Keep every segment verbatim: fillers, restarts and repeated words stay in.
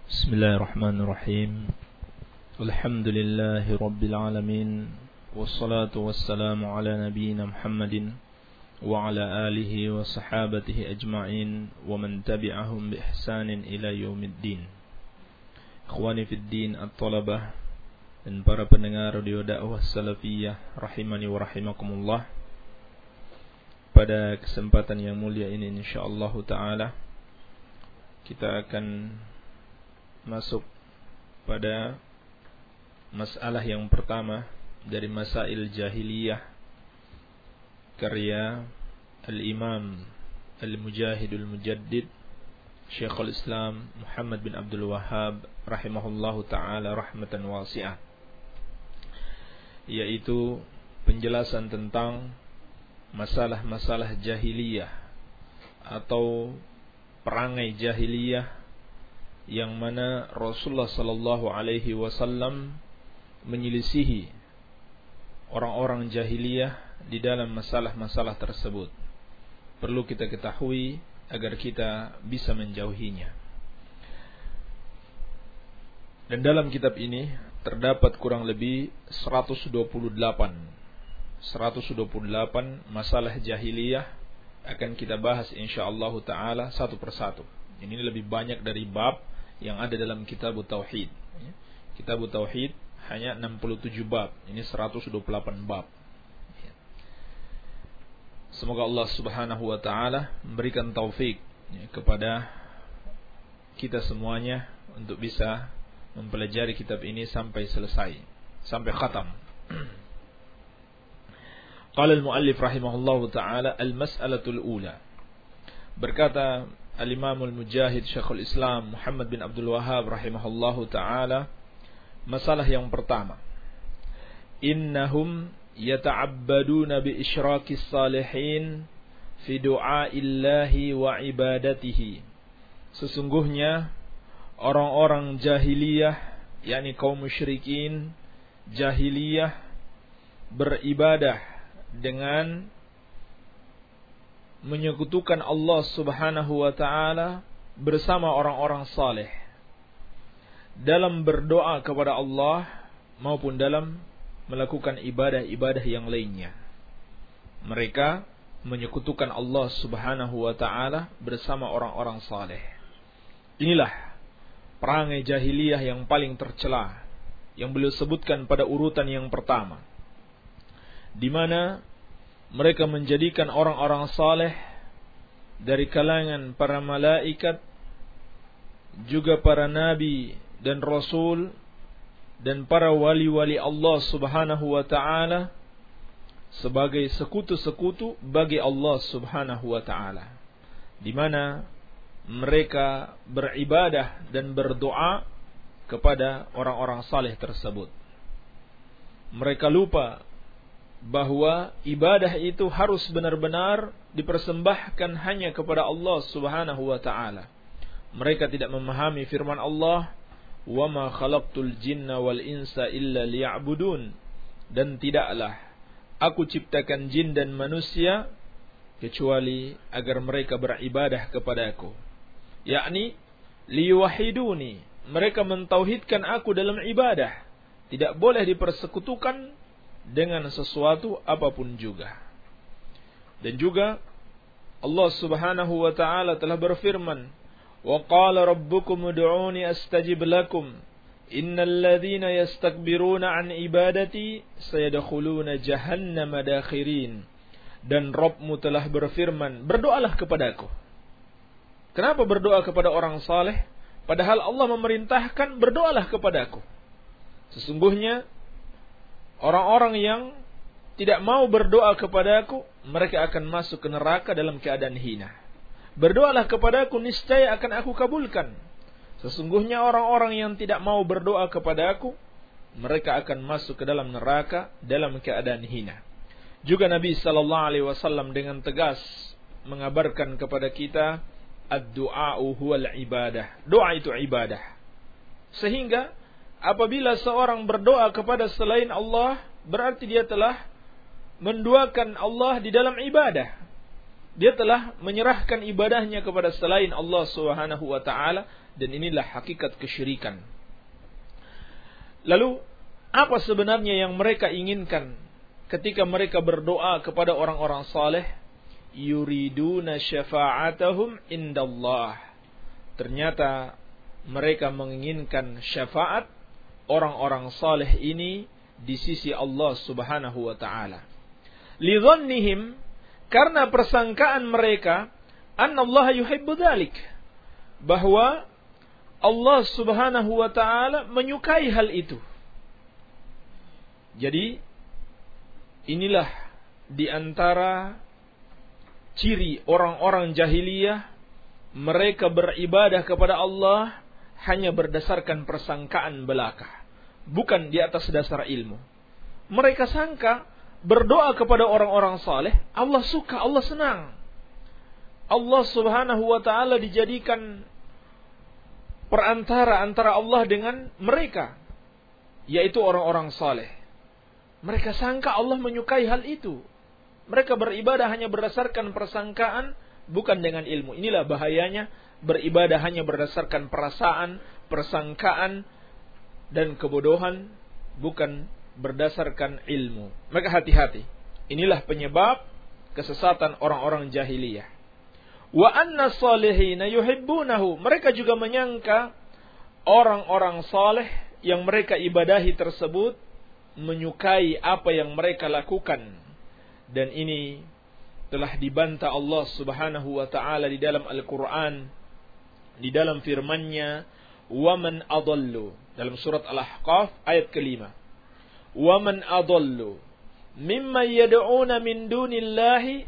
Bismillahirrahmanirrahim. Alhamdulillahi rabbil alamin. Wassalatu wassalamu ala nabiyyina Muhammadin wa ala alihi wa sahabatihi ajma'in wa man tabi'ahum bi ihsanin ila yaumiddin. Ikhwani fid din at-talabah dan para pendengar radio dakwah salafiyah rahimani wa rahimakumullah. Pada kesempatan yang mulia ini insyaallah taala kita akan masuk pada masalah yang pertama dari masail jahiliyah karya Al-Imam Al-Mujahidul Mujaddid Syekhul Islam Muhammad bin Abdul Wahhab rahimahullahu ta'ala rahmatan wasi'ah, yaitu penjelasan tentang masalah-masalah jahiliyah atau perangai jahiliyah yang mana Rasulullah sallallahu alaihi wasallam menyelisihi orang-orang jahiliyah di dalam masalah-masalah tersebut. Perlu kita ketahui agar kita bisa menjauhinya. Dan dalam kitab ini terdapat kurang lebih seratus dua puluh delapan masalah jahiliyah, akan kita bahas insyaallah taala satu persatu. Ini lebih banyak dari bab yang ada dalam kitab Tauhid. Kitab Tauhid hanya enam puluh tujuh bab, ini seratus dua puluh delapan bab. Semoga Allah Subhanahu wa taala memberikan taufik kepada kita semuanya untuk bisa mempelajari kitab ini sampai selesai, sampai khatam. Qala al-muallif rahimahullahu taala al-mas'alatul ula. Berkata Al-Imam Al-Mujahid Syekhul Islam Muhammad bin Abdul Wahhab rahimahullahu ta'ala, masalah yang pertama, innahum yata'abbaduna bi isyraqis salihin fi du'aillahi wa ibadatihi. Sesungguhnya orang-orang jahiliyah, yakni kaum musyrikin jahiliyah, beribadah dengan menyekutukan Allah Subhanahu wa taala bersama orang-orang saleh dalam berdoa kepada Allah maupun dalam melakukan ibadah-ibadah yang lainnya. Mereka menyekutukan Allah Subhanahu wa taala bersama orang-orang saleh. Inilah perangai jahiliyah yang paling tercela yang beliau sebutkan pada urutan yang pertama, di mana mereka menjadikan orang-orang saleh dari kalangan para malaikat, juga para nabi dan rasul, dan para wali-wali Allah Subhanahu wa ta'ala sebagai sekutu-sekutu bagi Allah Subhanahu wa ta'ala, di mana mereka beribadah dan berdoa kepada orang-orang saleh tersebut. Mereka lupa bahwa ibadah itu harus benar-benar dipersembahkan hanya kepada Allah Subhanahu wa ta'ala. Mereka tidak memahami firman Allah, wa ma khalaqtul jinna wal insa illa liya'budun, dan tidaklah aku ciptakan jin dan manusia kecuali agar mereka beribadah kepadaku, yakni liyuwahiduni, mereka mentauhidkan aku dalam ibadah, tidak boleh dipersekutukan dengan sesuatu apapun juga. Dan juga Allah Subhanahu wa ta'ala telah berfirman, wa qala rabbukum ud'uni astajib lakum innal ladzina yastakbiruna an ibadati sayadkhuluna jahannama dakhirin. Dan Rabbmu telah berfirman, berdoalah kepadaku. Kenapa berdoa kepada orang saleh padahal Allah memerintahkan berdoalah kepadaku? Sesungguhnya orang-orang yang tidak mau berdoa kepadaku, mereka akan masuk ke neraka dalam keadaan hina. Berdoalah kepadaku, niscaya akan aku kabulkan. Sesungguhnya orang-orang yang tidak mau berdoa kepadaku, mereka akan masuk ke dalam neraka dalam keadaan hina. Juga Nabi sallallahu alaihi wasallam dengan tegas mengabarkan kepada kita, ad-du'a'u huwal ibadah. Doa itu ibadah. Sehingga apabila seorang berdoa kepada selain Allah, berarti dia telah menduakan Allah di dalam ibadah. Dia telah menyerahkan ibadahnya kepada selain Allah Subhanahu wa taala, dan inilah hakikat kesyirikan. Lalu apa sebenarnya yang mereka inginkan ketika mereka berdoa kepada orang-orang saleh? Yuriduna syafa'atahum indallah. Ternyata mereka menginginkan syafaat orang-orang saleh ini di sisi Allah Subhanahu wa taala. Lidzannihim, karena persangkaan mereka, annallaha yuhibbu dzalik, bahwa Allah Subhanahu wa taala menyukai hal itu. Jadi inilah di antara ciri orang-orang jahiliyah, mereka beribadah kepada Allah hanya berdasarkan persangkaan belaka, bukan di atas dasar ilmu. Mereka sangka berdoa kepada orang-orang saleh, Allah suka, Allah senang. Allah Subhanahu wa taala dijadikan perantara antara Allah dengan mereka, yaitu orang-orang saleh. Mereka sangka Allah menyukai hal itu. Mereka beribadah hanya berdasarkan persangkaan, bukan dengan ilmu. Inilah bahayanya beribadah hanya berdasarkan perasaan, persangkaan, dan kebodohan, bukan berdasarkan ilmu. Maka hati-hati. Inilah penyebab kesesatan orang-orang jahiliyah. Wa anna salihina yuhibbunahu. Mereka juga menyangka orang-orang saleh yang mereka ibadahi tersebut menyukai apa yang mereka lakukan. Dan ini telah dibantah Allah Subhanahu wa taala di dalam Al-Qur'an, di dalam firman-Nya, "Wa man adallu", dalam surat Al-Ahqaf ayat kelima. "Wa man adallu mimman yad'una min dunillahi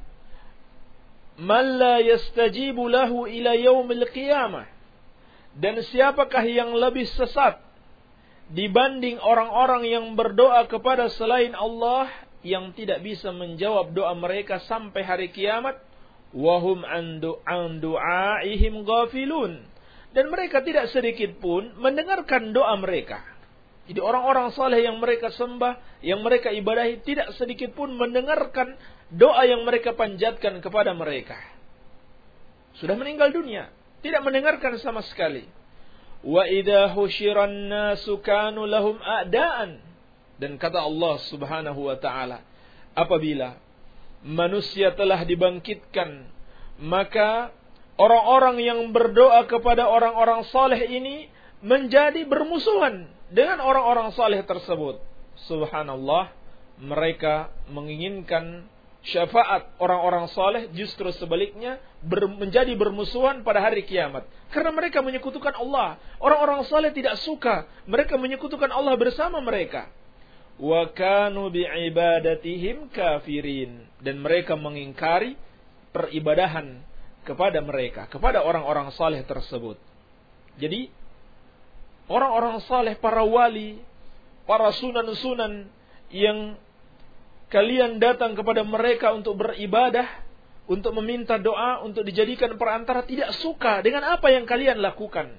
man la yastajibu lahu ila yaumil qiyamah." Dan siapakah yang lebih sesat dibanding orang-orang yang berdoa kepada selain Allah, yang tidak bisa menjawab doa mereka sampai hari kiamat? Wahum an du'aihim ghafilun. Dan mereka tidak sedikit pun mendengarkan doa mereka. Jadi orang-orang saleh yang mereka sembah, yang mereka ibadahi, tidak sedikit pun mendengarkan doa yang mereka panjatkan kepada mereka. Sudah meninggal dunia, tidak mendengarkan sama sekali. Wa idza husyiran nasu kanu lahum a'daan. Dan kata Allah Subhanahu wa taala, apabila manusia telah dibangkitkan, maka orang-orang yang berdoa kepada orang-orang saleh ini menjadi bermusuhan dengan orang-orang saleh tersebut. Subhanallah, mereka menginginkan syafaat orang-orang saleh, justru sebaliknya ber, menjadi bermusuhan pada hari kiamat. Karena mereka menyekutukan Allah. Orang-orang saleh tidak suka mereka menyekutukan Allah bersama mereka. Wa kanu bi'ibadatihim kafirin. Dan mereka mengingkari peribadahan kepada mereka, kepada orang-orang saleh tersebut. Jadi orang-orang saleh, para wali, para sunan-sunan yang kalian datang kepada mereka untuk beribadah, untuk meminta doa, untuk dijadikan perantara, tidak suka dengan apa yang kalian lakukan.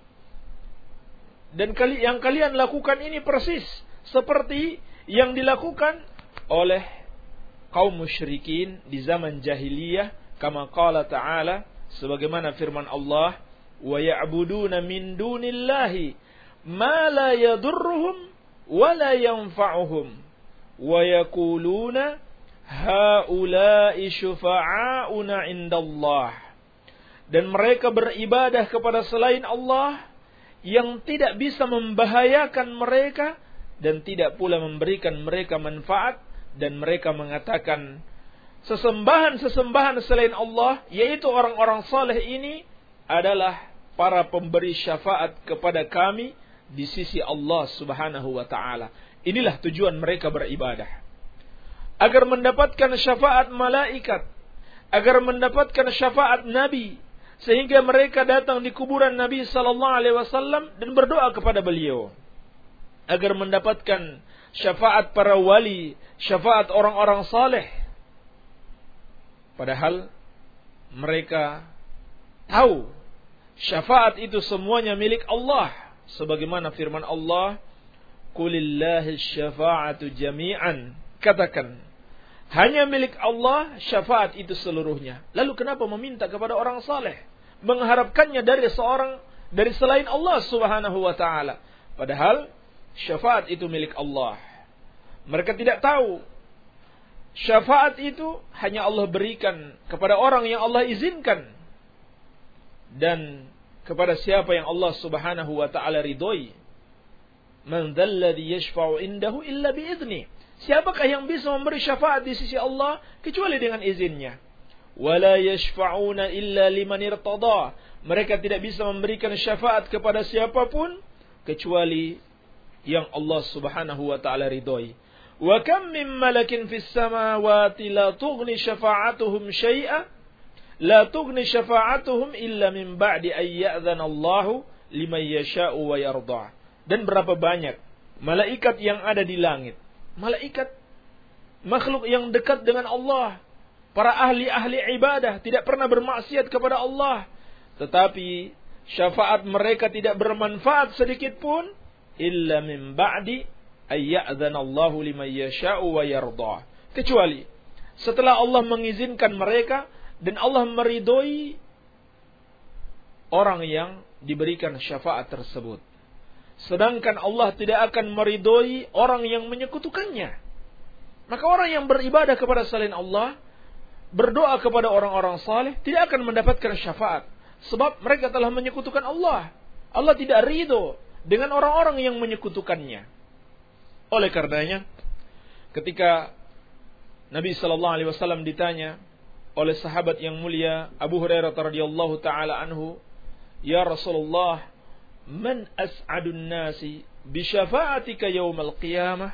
Dan kali, yang kalian lakukan ini persis seperti yang dilakukan oleh kaum musyrikin di zaman jahiliyah, kama qala ta'ala, sebagaimana firman Allah, wa ya'buduna min dunillahi ma la yadurruhum wa la yanfa'uhum wa yaquluna haula'i syufa'auna 'indallah. Dan mereka beribadah kepada selain Allah yang tidak bisa membahayakan mereka dan tidak pula memberikan mereka manfaat, dan mereka mengatakan sesembahan-sesembahan selain Allah, yaitu orang-orang saleh ini, adalah para pemberi syafaat kepada kami di sisi Allah Subhanahu wa taala. Inilah tujuan mereka beribadah. Agar mendapatkan syafaat malaikat, agar mendapatkan syafaat Nabi, sehingga mereka datang di kuburan Nabi sallallahu alaihi wasallam dan berdoa kepada beliau. Agar mendapatkan syafaat para wali, syafaat orang-orang saleh. Padahal mereka tahu syafaat itu semuanya milik Allah. Sebagaimana firman Allah, "Qulillahi syafa'atu jami'an." Katakan, Hanya milik Allah syafaat itu seluruhnya. Lalu kenapa meminta kepada orang saleh, mengharapkannya dari seorang dari selain Allah Subhanahu wa taala? Padahal syafaat itu milik Allah. Mereka tidak tahu syafaat itu hanya Allah berikan kepada orang yang Allah izinkan dan kepada siapa yang Allah Subhanahu wa taala ridhoi. Man dzalladzi yashfa'u indahu illa bi'idznih. Siapakah yang bisa memberi syafaat di sisi Allah kecuali dengan izinnya? Wala yashfa'una illa liman irtada. Mereka tidak bisa memberikan syafaat kepada siapapun kecuali yang Allah Subhanahu wa taala ridhoi. Wa kam min malakin fis samawati la tughni syafa'atuhum syai'a la tughni syafa'atuhum illa min ba'di ay ya'dzana Allahu liman yasha'u wa yarda. Dan berapa banyak malaikat yang ada di langit, malaikat makhluk yang dekat dengan Allah, para ahli-ahli ibadah, tidak pernah bermaksiat kepada Allah, tetapi syafaat mereka tidak bermanfaat sedikit pun illa min ba'di ay ya'dzana Allahu liman yasha'u wa yarda. Kecuali setelah Allah mengizinkan mereka dan Allah meridhoi orang yang diberikan syafaat tersebut. Sedangkan Allah tidak akan meridhoi orang yang menyekutukannya. Maka orang yang beribadah kepada selain Allah, berdoa kepada orang-orang saleh, tidak akan mendapatkan syafaat. Sebab mereka telah menyekutukan Allah. Allah tidak ridho dengan orang-orang yang menyekutukannya. Oleh karenanya, ketika Nabi sallallahu alaihi wasallam ditanya oleh sahabat yang mulia Abu Hurairah radhiyallahu taala anhu, "Ya Rasulullah, man as'adun nasi bi syafa'atika yaumal qiyamah?"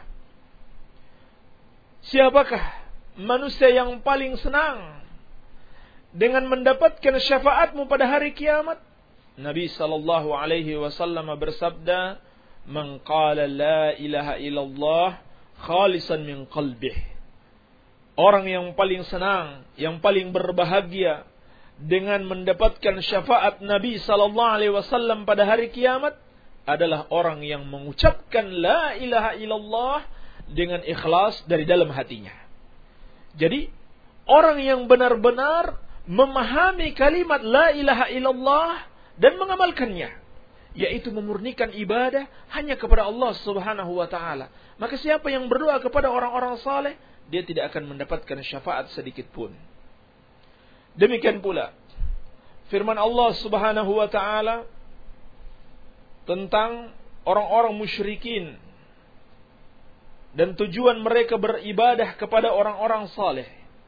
Siapakah manusia yang paling senang dengan mendapatkan syafaatmu pada hari kiamat? Nabi sallallahu alaihi wasallam bersabda, "Man qala la ilaha illallah khalisan min qalbih." Orang yang paling senang, yang paling berbahagia dengan mendapatkan syafaat Nabi sallallahu alaihi wasallam pada hari kiamat adalah orang yang mengucapkan la ilaha illallah dengan ikhlas dari dalam hatinya. Jadi, orang yang benar-benar memahami kalimat la ilaha illallah dan mengamalkannya, yaitu memurnikan ibadah hanya kepada Allah Subhanahu wa taala. Maka siapa yang berdoa kepada orang-orang saleh, dia tidak akan mendapatkan syafaat sedikit pun. Demikian pula firman Allah Subhanahu wa taala tentang orang-orang musyrikin dan tujuan mereka beribadah kepada orang-orang saleh.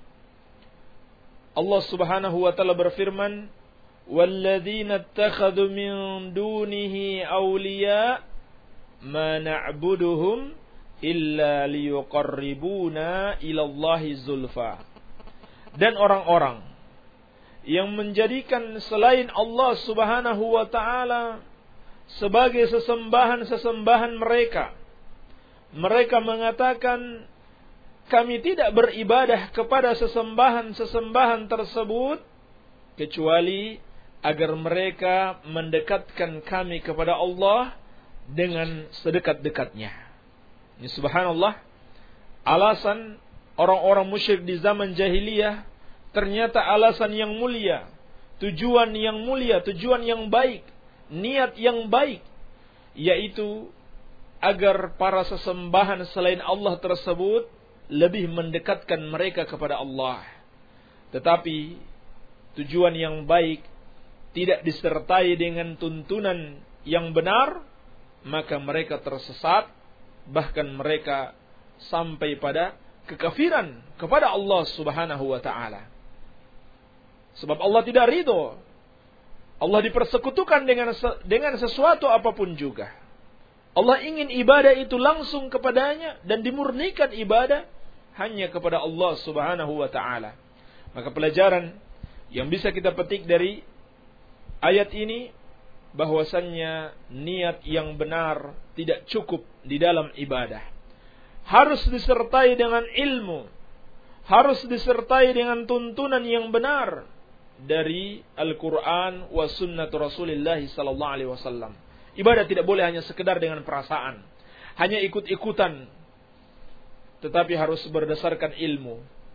Allah Subhanahu wa taala berfirman, "Walladzina ittakhadhu min dunihi awliya ma na'buduhum illa liyuqarribuna ilallahi zulfa." Dan orang-orang yang menjadikan selain Allah Subhanahu wa taala sebagai sesembahan-sesembahan mereka. Mereka mengatakan, kami tidak beribadah kepada sesembahan-sesembahan tersebut kecuali agar mereka mendekatkan kami kepada Allah dengan sedekat-dekatnya. Ini subhanallah, alasan orang-orang musyrik di zaman jahiliyah ternyata alasan yang mulia, tujuan yang mulia, tujuan yang baik, niat yang baik, yaitu agar para sesembahan selain Allah tersebut lebih mendekatkan mereka kepada Allah. Tetapi tujuan yang baik tidak disertai dengan tuntunan yang benar, maka mereka tersesat, bahkan mereka sampai pada kekafiran kepada Allah Subhanahu wa taala. Sebab Allah tidak ridho Allah dipersekutukan dengan dengan sesuatu apapun juga. Allah ingin ibadah itu langsung kepadanya dan dimurnikan ibadah hanya kepada Allah Subhanahu wa taala. Maka pelajaran yang bisa kita petik dari ayat ini, bahwasannya niat yang benar tidak cukup di dalam ibadah. Harus disertai dengan ilmu, harus disertai dengan tuntunan yang benar dari Al-Quran wa sunnatu Rasulullah sallallahu alaihi wasallam. Ibadah tidak boleh hanya sekedar dengan perasaan, hanya ikut-ikutan, tetapi harus berdasarkan ilmu.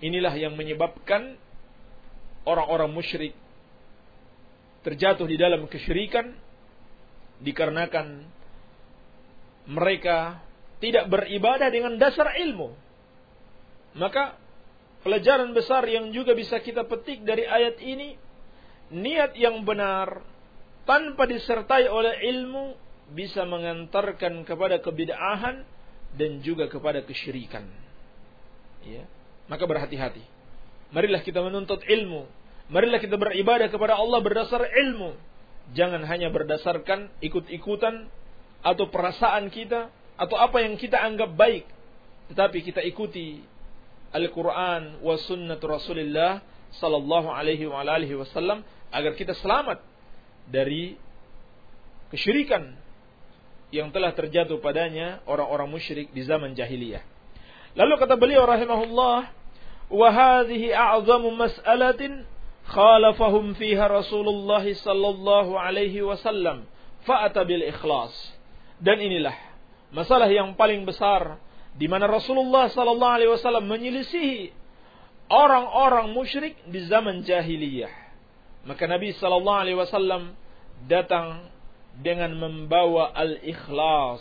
Inilah yang menyebabkan orang-orang musyrik terjatuh di dalam kesyirikan, dikarenakan mereka tidak beribadah dengan dasar ilmu. Maka pelajaran besar yang juga bisa kita petik dari ayat ini, niat yang benar tanpa disertai oleh ilmu bisa mengantarkan kepada kebid'ahan dan juga kepada kesyirikan. Ya. Maka berhati-hati. Marilah kita menuntut ilmu. Marilah kita beribadah kepada Allah berdasar ilmu. Jangan hanya berdasarkan ikut-ikutan atau perasaan kita atau apa yang kita anggap baik, tetapi kita ikuti Al-Quran wa sunnah Rasulullah sallallahu alaihi wa alihi wasallam agar kita selamat dari kesyirikan yang telah terjatuh padanya orang-orang musyrik di zaman jahiliyah. Lalu kata beliau rahimahullah, wa hadhihi a'zamu mas'alatin khalafahum fiha Rasulullah sallallahu alaihi wasallam fa'ata bil ikhlas. Dan inilah masalah yang paling besar di mana Rasulullah sallallahu alaihi wasallam menyelisihi orang-orang musyrik di zaman jahiliyah. Maka Nabi sallallahu alaihi wasallam datang dengan membawa al-ikhlas,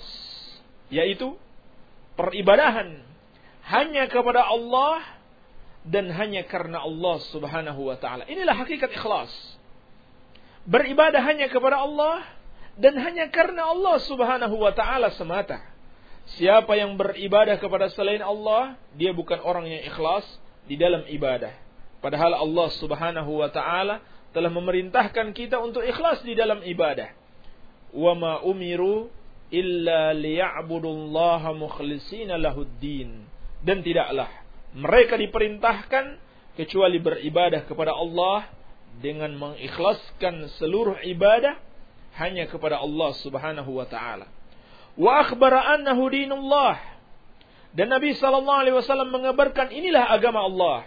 yaitu peribadahan hanya kepada Allah dan hanya karena Allah Subhanahu wa taala. Inilah hakikat ikhlas. Beribadah hanya kepada Allah dan hanya karena Allah Subhanahu wa taala semata. Siapa yang beribadah kepada selain Allah, dia bukan orang yang ikhlas di dalam ibadah. Padahal Allah Subhanahu wa taala telah memerintahkan kita untuk ikhlas di dalam ibadah. Wa ma umiru illa liya'budullaha mukhlishina lahuddin. Dan tidaklah mereka diperintahkan kecuali beribadah kepada Allah dengan mengikhlaskan seluruh ibadah hanya kepada Allah Subhanahu wa taala. Wa akhbara annahu dinullah. Dan Nabi sallallahu alaihi wasallam mengabarkan inilah agama Allah.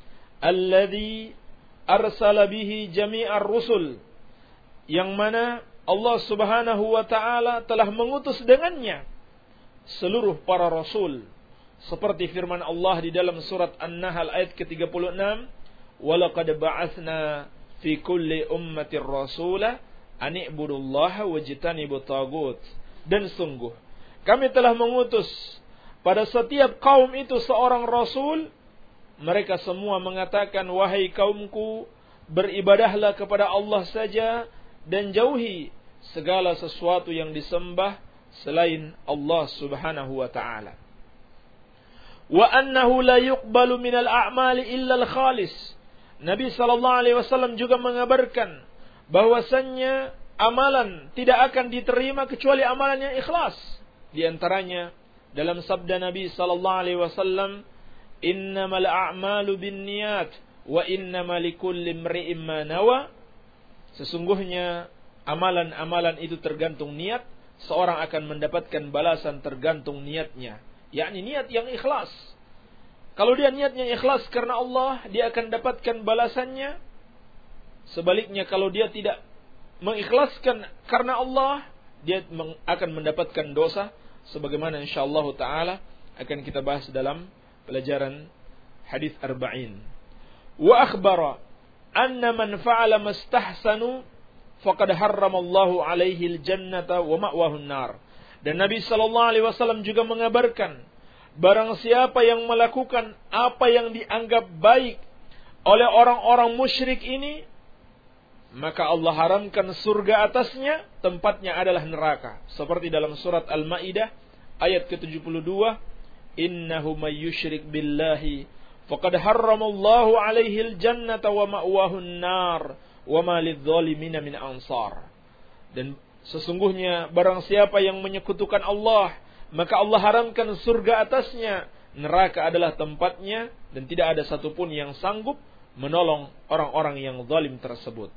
Alladzi arsala bihi jami'ar rusul. Yang mana Allah Subhanahu wa taala telah mengutus dengannya seluruh para rasul. Seperti firman Allah di dalam surat An-Nahl ayat ke tiga puluh enam, "Wa laqad ba'atsna fi kulli ummatir rasula an i'budullaha wajtanibut tagut." Dan sungguh kami telah mengutus pada setiap kaum itu seorang rasul. Mereka semua mengatakan, "Wahai kaumku, beribadahlah kepada Allah saja dan jauhi segala sesuatu yang disembah selain Allah Subhanahu wa taala." Wa annahu la yuqbalu minal a'mali illa al-khalis. Nabi sallallahu alaihi wasallam juga mengabarkan bahwasannya amalan tidak akan diterima kecuali amalan yang ikhlas. Di antaranya dalam sabda Nabi sallallahu alaihi wasallam, "Innamal a'malu binniyat wa innamal likulli imri'in ma nawa." Sesungguhnya amalan-amalan itu tergantung niat, seorang akan mendapatkan balasan tergantung niatnya. Yakni niat yang ikhlas. Kalau dia niatnya ikhlas karena Allah, dia akan dapatkan balasannya. Sebaliknya kalau dia tidak mengikhlaskan karena Allah, dia akan mendapatkan dosa. Sebagaimana insyaallah ta'ala akan kita bahas dalam pelajaran hadis arba'in. Wa akhbara anna man fa'ala mastahsanu faqad harramallahu alaihi al-jannata wa ma'wahu an-nar. Dan Nabi sallallahu alaihi wasallam juga mengabarkan, barang siapa yang melakukan apa yang dianggap baik oleh orang-orang musyrik ini, maka Allah haramkan surga atasnya, tempatnya adalah neraka. Seperti dalam surat Al-Maidah ayat ke tujuh puluh dua, "Innahu may yusyrik billahi faqad harramallahu alaihi al-jannata wa ma'wahu an-nar wa ma lidh-dhalimina min ansar." Dan sesungguhnya barang siapa yang menyekutukan Allah, maka Allah haramkan surga atasnya, neraka adalah tempatnya, dan tidak ada satupun yang sanggup menolong orang-orang yang zalim tersebut.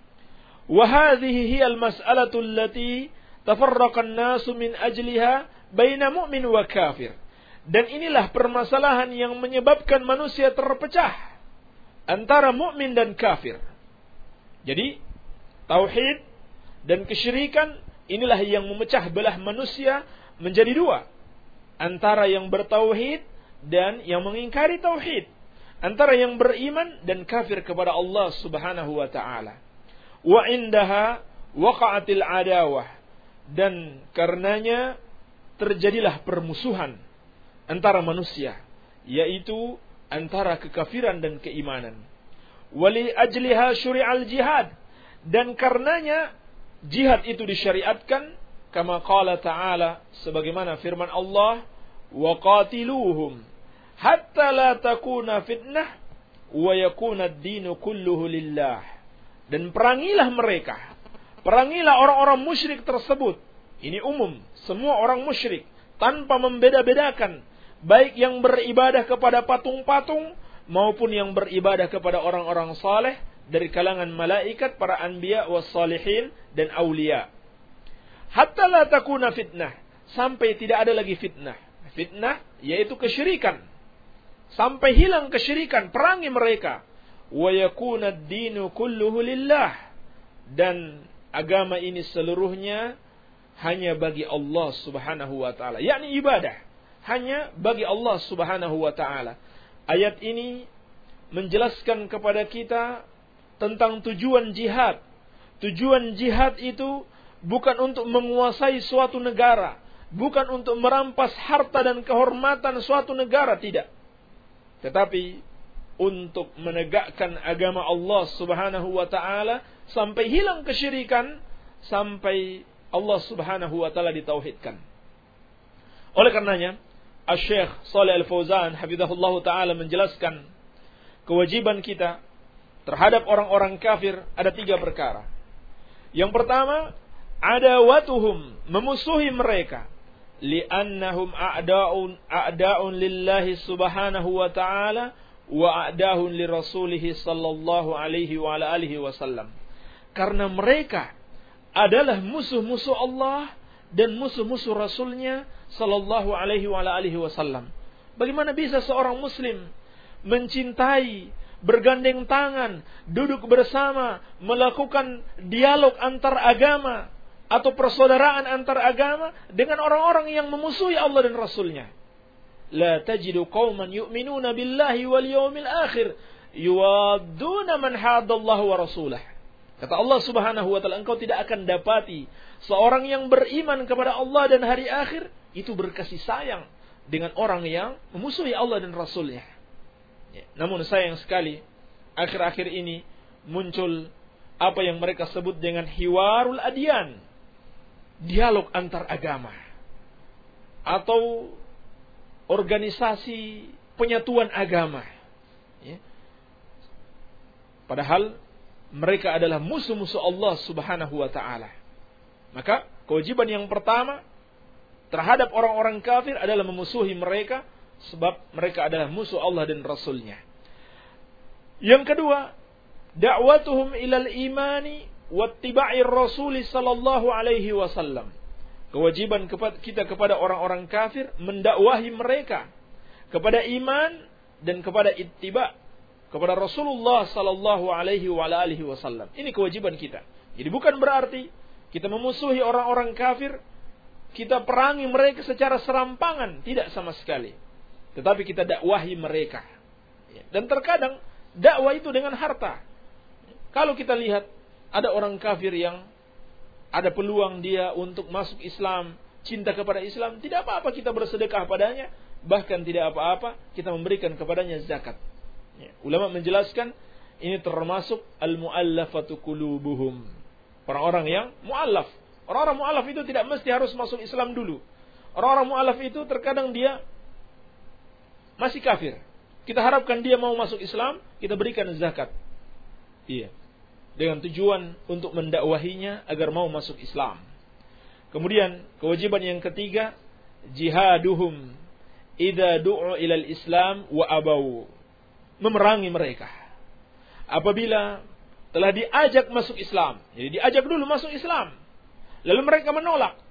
Wa hadhihi hiya al-mas'alatu allati tafarraqa an-nasu min ajliha baina mu'min wa kafir. Dan inilah permasalahan yang menyebabkan manusia terpecah antara mukmin dan kafir. Jadi tauhid dan kesyirikan inilah yang memecah belah manusia menjadi dua. Antara yang bertauhid dan yang mengingkari tauhid. antara yang beriman dan kafir kepada Allah Subhanahu wa taala. Wa indaha waqa'atil adawah, dan karenanya terjadilah permusuhan antara manusia, yaitu antara kekafiran dan keimanan. Wali ajliha syuri'al jihad, dan karenanya jihad itu disyariatkan, kama qala ta'ala, sebagaimana firman Allah, wa qatiluhum hatta la takuna fitnah wa yakuna ad-dinu kulluhu lillah. Dan perangilah mereka, perangilah orang-orang musyrik tersebut. Ini umum, semua orang musyrik, tanpa membeda-bedakan, baik yang beribadah kepada patung-patung maupun yang beribadah kepada orang-orang saleh dari kalangan malaikat, para anbiya was salihin dan aulia. Hatta la takuna fitnah, sampai tidak ada lagi fitnah. Fitnah yaitu kesyirikan. Sampai hilang kesyirikan, perangi mereka. Wa yakuna ad-dinu kulluhu lillah, dan agama ini seluruhnya hanya bagi Allah Subhanahu wa taala, yakni ibadah hanya bagi Allah Subhanahu wa taala. Ayat ini menjelaskan kepada kita tentang tujuan jihad. Tujuan jihad itu bukan untuk menguasai suatu negara, bukan untuk merampas harta dan kehormatan suatu negara, tidak. Tetapi untuk menegakkan agama Allah Subhanahu wa taala sampai hilang kesyirikan, sampai Allah Subhanahu wa taala ditauhidkan. Oleh karenanya, Asy-Syaikh Shalih Al-Fauzan hafizahullah taala menjelaskan kewajiban kita terhadap orang-orang kafir ada tiga perkara. Yang pertama, adawatuhum, memusuhi mereka, li'annahum a'da'un a'da'un lillahi subhanahu wa ta'ala wa a'da'un li rasulih sallallahu alaihi wa ala alihi wasallam. Karena mereka adalah musuh-musuh Allah dan musuh-musuh Rasulnya sallallahu alaihi wa ala alihi wasallam. Bagaimana bisa seorang muslim mencintai, bergandeng tangan, duduk bersama, melakukan dialog antar agama atau persaudaraan antar agama dengan orang-orang yang memusuhi Allah dan Rasulnya? La tajidu qauman yu'minuna billahi wal yawmil akhir yuwadduna man hadallahu wa rasulah. Kata Allah Subhanahu wa taala, engkau tidak akan dapati seorang yang beriman kepada Allah dan hari akhir itu berkasih sayang dengan orang yang memusuhi Allah dan Rasulnya. Ya, namun sayang sekali, akhir-akhir ini muncul apa yang mereka sebut dengan hiwarul adyan, dialog antar agama, atau organisasi penyatuan agama. Ya. Padahal mereka adalah musuh-musuh Allah Subhanahu wa ta'ala. Maka kewajiban yang pertama terhadap orang-orang kafir adalah memusuhi mereka, sebab mereka adalah musuh Allah dan Rasulnya. Yang kedua, da'watuhum ilal imani wattiba'ir rasuli sallallahu alaihi wasallam. Kewajiban kita kepada orang-orang kafir mendakwahi mereka kepada iman dan kepada ittiba kepada Rasulullah sallallahu alaihi wa alihi wasallam. Ini kewajiban kita. Jadi bukan berarti kita memusuhi orang-orang kafir, kita perangi mereka secara serampangan, tidak sama sekali. Tetapi kita dakwahi mereka. Dan terkadang dakwah itu dengan harta. Kalau kita lihat ada orang kafir yang ada peluang dia untuk masuk Islam, cinta kepada Islam, tidak apa-apa kita bersedekah padanya, bahkan tidak apa-apa kita memberikan kepadanya zakat. Ya. Ulama menjelaskan ini termasuk al-mu'allafatu qulubuhum. Orang-orang yang mu'allaf. Orang-orang mu'allaf itu tidak mesti harus masuk Islam dulu. Orang-orang mu'allaf itu terkadang dia masih kafir. Kita harapkan dia mau masuk Islam, kita berikan zakat. Iya. Dengan tujuan untuk mendakwahinya agar mau masuk Islam. Kemudian kewajiban yang ketiga, jihaduhum idza du'u ilal Islam wa abau. Memerangi mereka apabila telah diajak masuk Islam. Jadi diajak dulu masuk Islam, lalu mereka menolak,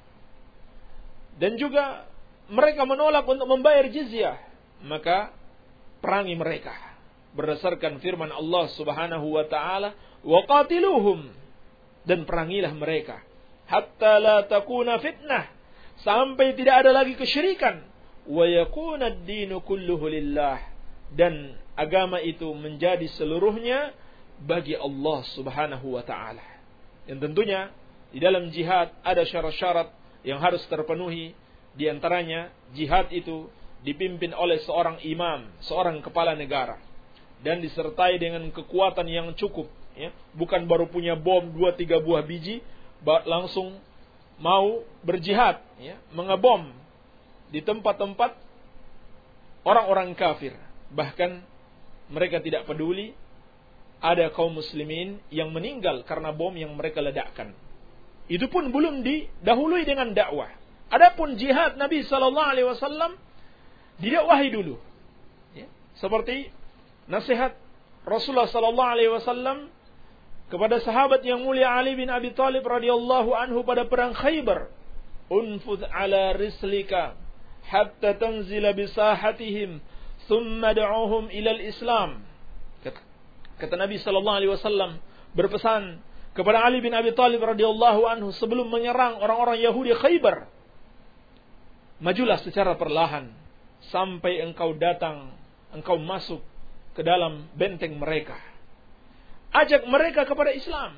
dan juga mereka menolak untuk membayar jizyah, maka perangi mereka berdasarkan firman Allah Subhanahu wa taala, wa qatiluhum, dan perangilah mereka hatta la takuna fitnah, sampai tidak ada lagi kesyirikan, wa yakuna ad-dinu kulluhu lillah, dan agama itu menjadi seluruhnya bagi Allah Subhanahu wa taala. Yang tentunya di dalam jihad ada syarat-syarat yang harus terpenuhi. Di antaranya jihad itu dipimpin oleh seorang imam, seorang kepala negara, dan disertai dengan kekuatan yang cukup, ya. Bukan baru punya bom dua tiga buah biji langsung mau berjihad, ya, mengebom di tempat-tempat orang-orang kafir. Bahkan mereka tidak peduli ada kaum muslimin yang meninggal karena bom yang mereka ledakkan. Itu pun belum didahului dengan dakwah. Adapun jihad Nabi sallallahu alaihi wasallam didakwahi dulu, ya. Seperti nasihat Rasulullah sallallahu alaihi wasallam kepada sahabat yang mulia Ali bin Abi Thalib radhiyallahu anhu pada perang Khaybar, "Unfudh ala rislika hatta tanzila bi sahatihim, thumma da'uhum ila al-Islam." Kata, kata Nabi sallallahu alaihi wasallam berpesan kepada Ali bin Abi Thalib radhiyallahu anhu sebelum menyerang orang-orang Yahudi Khaybar, "Majulah secara perlahan sampai engkau datang, engkau masuk ke dalam benteng mereka. Ajak mereka kepada Islam."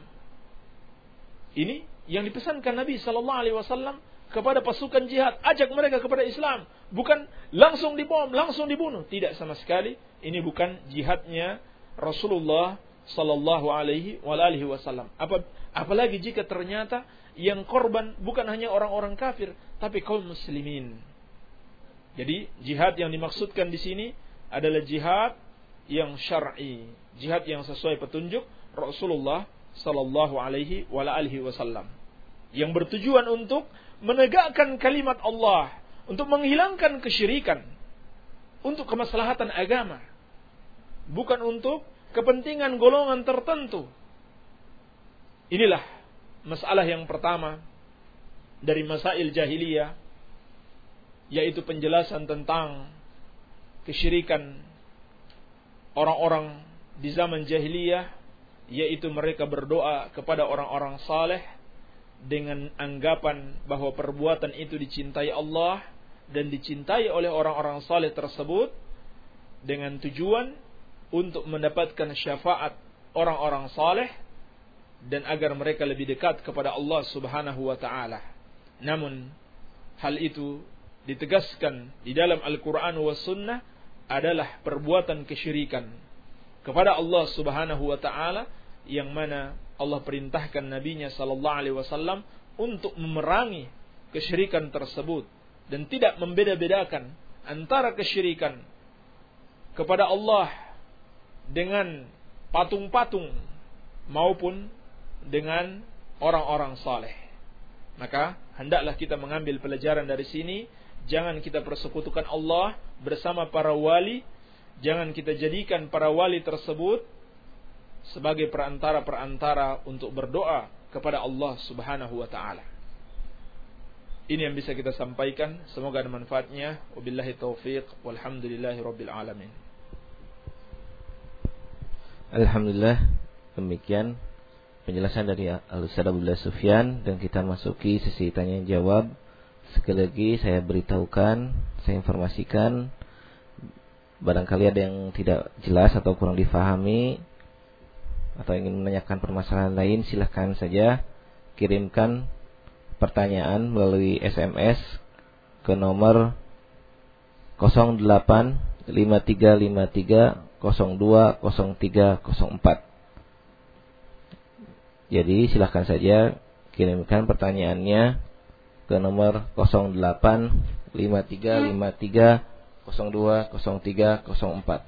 Ini yang dipesankan Nabi sallallahu alaihi wasallam kepada pasukan jihad, ajak mereka kepada Islam, bukan langsung dibom, langsung dibunuh. Tidak sama sekali. Ini bukan jihadnya Rasulullah sallallahu alaihi wasallam. Apa apalagi jika ternyata yang korban bukan hanya orang-orang kafir, tapi kaum muslimin. Jadi jihad yang dimaksudkan di sini adalah jihad yang syar'i, jihad yang sesuai petunjuk Rasulullah sallallahu alaihi wasallam, yang bertujuan untuk menegakkan kalimat Allah, untuk menghilangkan kesyirikan, untuk kemaslahatan agama, bukan untuk kepentingan golongan tertentu. Inilah masalah yang pertama dari masail jahiliyah, yaitu penjelasan tentang kesyirikan orang-orang di zaman jahiliyah, yaitu mereka berdoa kepada orang-orang saleh dengan anggapan bahwa perbuatan itu dicintai Allah dan dicintai oleh orang-orang saleh tersebut, dengan tujuan untuk mendapatkan syafaat orang-orang saleh dan agar mereka lebih dekat kepada Allah Subhanahu wa taala. Namun hal itu ditegaskan di dalam Al-Quran wa Sunnah adalah perbuatan kesyirikan kepada Allah Subhanahu wa taala, yang mana Allah perintahkan Nabi-Nya sallallahu alaihi wasallam untuk memerangi kesyirikan tersebut dan tidak membeda-bedakan antara kesyirikan kepada Allah dengan patung-patung maupun dengan orang-orang saleh. Maka hendaklah kita mengambil pelajaran dari sini. Jangan kita persekutukan Allah bersama para wali. Jangan kita jadikan para wali tersebut sebagai perantara-perantara untuk berdoa kepada Allah Subhanahu wa taala. Ini yang bisa kita sampaikan. Semoga ada manfaatnya. Wabillahi taufiq. Walhamdulillahi rabbil alamin. Alhamdulillah, demikian penjelasan dari Al-Ustaz Abdullah Sufyan, dan kita masuki sesi tanya jawab. Sekali lagi saya beritahukan, saya informasikan, barangkali ada yang tidak jelas atau kurang difahami atau ingin menanyakan permasalahan lain, silahkan saja kirimkan pertanyaan melalui S M S ke nomor nol delapan lima tiga lima tiga nol dua nol tiga nol empat. Jadi silahkan saja kirimkan pertanyaannya ke nomor nol delapan lima tiga lima tiga nol dua nol tiga nol empat.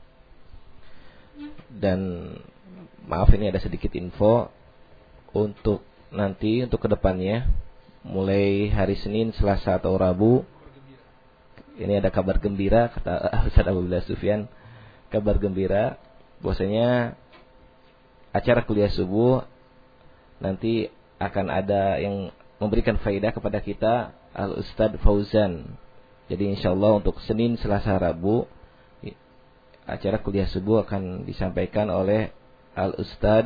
Dan maaf, ini ada sedikit info untuk nanti, untuk kedepannya, mulai hari Senin, Selasa atau Rabu. Ini ada kabar gembira, kata Ustaz Abdullah Sufyan. Kabar gembira bahwasanya acara kuliah subuh nanti akan ada yang memberikan faedah kepada kita, Al-Ustaz Fauzan. Jadi insyaallah untuk Senin, Selasa, Rabu acara kuliah subuh akan disampaikan oleh Al-Ustaz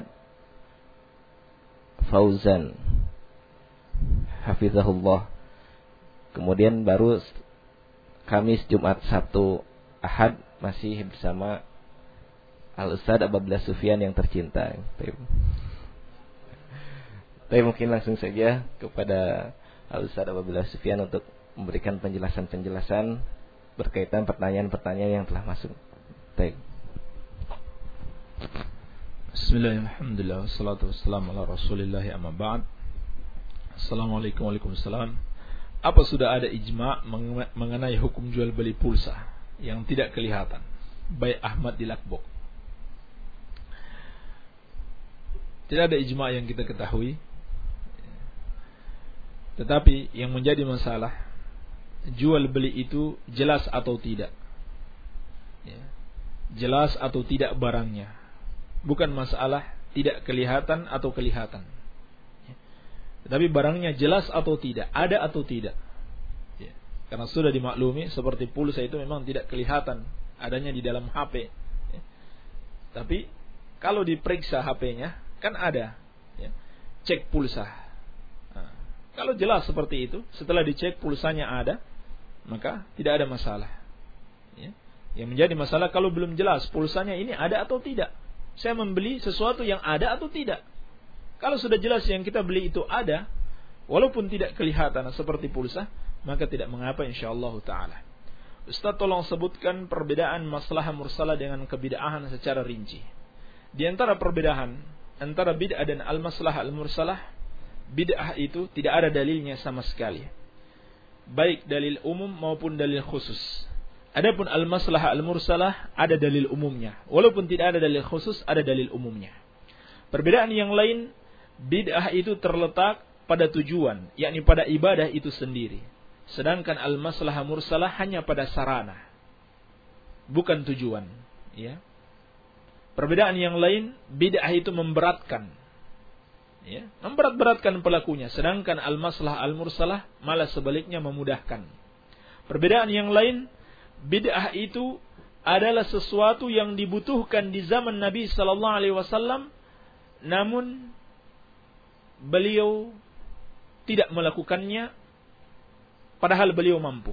Fauzan hafizahullah. Kemudian baru Kamis, Jumat, Sabtu, Ahad masih bersama Al-Ustaz Ababillah Sufyan yang tercinta. Tapi mungkin langsung saja kepada Al-Ustaz Ababillah Sufyan untuk memberikan penjelasan-penjelasan berkaitan pertanyaan-pertanyaan yang telah masuk. Baik. Bismillahirrahmanirrahim. Alhamdulillah wassalatu wassalamu ala Rasulillah amma ba'd. Assalamualaikum warahmatullahi wabarakatuh. Apa sudah ada ijma' mengenai hukum jual beli pulsa yang tidak kelihatan? Baik Ahmad di Lakbok. Tidak ada ijma' yang kita ketahui. Tetapi yang menjadi masalah, jual beli itu jelas atau tidak. Jelas atau tidak barangnya. Bukan masalah tidak kelihatan atau kelihatan. Tetapi barangnya jelas atau tidak, ada atau tidak. Ya. Karena sudah dimaklumi seperti pulsa itu memang tidak kelihatan adanya di dalam H P. Ya. Tapi kalau diperiksa H P-nya kan ada. Ya. Cek pulsa. Nah, kalau jelas seperti itu, setelah dicek pulsanya ada, maka tidak ada masalah. Ya. Yang menjadi masalah kalau belum jelas pulsanya ini ada atau tidak. Saya membeli sesuatu yang ada atau tidak. Kalau sudah jelas yang kita beli itu ada, walaupun tidak kelihatan seperti pulsa, maka tidak mengapa insyaallah ta'ala. Ustaz tolong sebutkan perbedaan masalah mursalah dengan kebid'ahan secara rinci. Di antara perbedaan antara bid'ah dan al-masalah al-mursalah, bid'ah itu tidak ada dalilnya sama sekali. Baik dalil umum maupun dalil khusus. Adapun al-masalah al-mursalah ada dalil umumnya. Walaupun tidak ada dalil khusus, ada dalil umumnya. Perbedaan yang lain, bid'ah itu terletak pada tujuan, yakni pada ibadah itu sendiri. Sedangkan al-masalah mursalah hanya pada sarana, bukan tujuan. Ya. Perbedaan yang lain, bid'ah itu memberatkan, ya, memberat-beratkan pelakunya. Sedangkan al-masalah al-mursalah malah sebaliknya memudahkan. Perbedaan yang lain, bid'ah itu adalah sesuatu yang dibutuhkan di zaman Nabi Sallallahu Alaihi Wasallam, namun beliau tidak melakukannya padahal beliau mampu.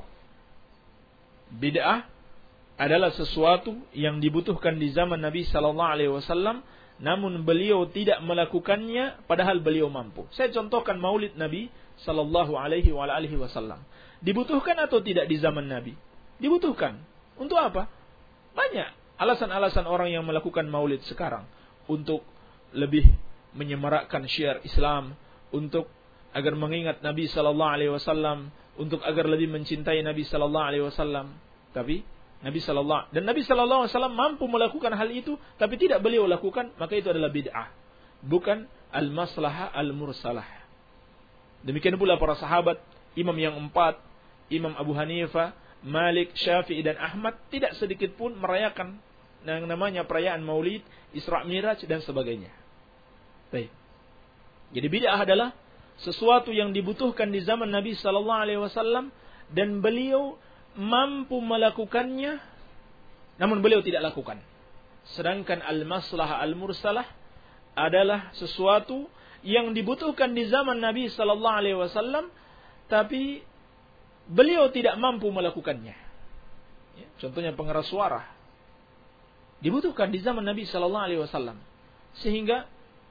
Bid'ah adalah sesuatu yang dibutuhkan di zaman Nabi sallallahu alaihi wasallam, namun beliau tidak melakukannya padahal beliau mampu. Saya contohkan Maulid Nabi sallallahu alaihi wasallam. Dibutuhkan atau tidak di zaman Nabi? Dibutuhkan. Untuk apa? Banyak alasan-alasan orang yang melakukan Maulid sekarang. Untuk lebih menyemarakkan syiar Islam, untuk agar mengingat Nabi sallallahu alaihi wasallam, untuk agar lebih mencintai Nabi sallallahu alaihi wasallam. Tapi Nabi sallallahu dan Nabi sallallahu alaihi wasallam mampu melakukan hal itu, tapi tidak beliau lakukan, maka itu adalah bid'ah, bukan al-maslahah al-mursalah. Demikian pula para sahabat, imam yang empat, Imam Abu Hanifah, Malik, Syafi'i dan Ahmad tidak sedikit pun merayakan yang namanya perayaan Maulid, Isra Miraj dan sebagainya. Baik. Jadi bid'ah adalah sesuatu yang dibutuhkan di zaman Nabi sallallahu alaihi wasallam dan beliau mampu melakukannya, namun beliau tidak lakukan. Sedangkan al-maslahah al-mursalah adalah sesuatu yang dibutuhkan di zaman Nabi sallallahu alaihi wasallam, tapi beliau tidak mampu melakukannya. Ya, contohnya pengeras suara dibutuhkan di zaman Nabi sallallahu alaihi wasallam, sehingga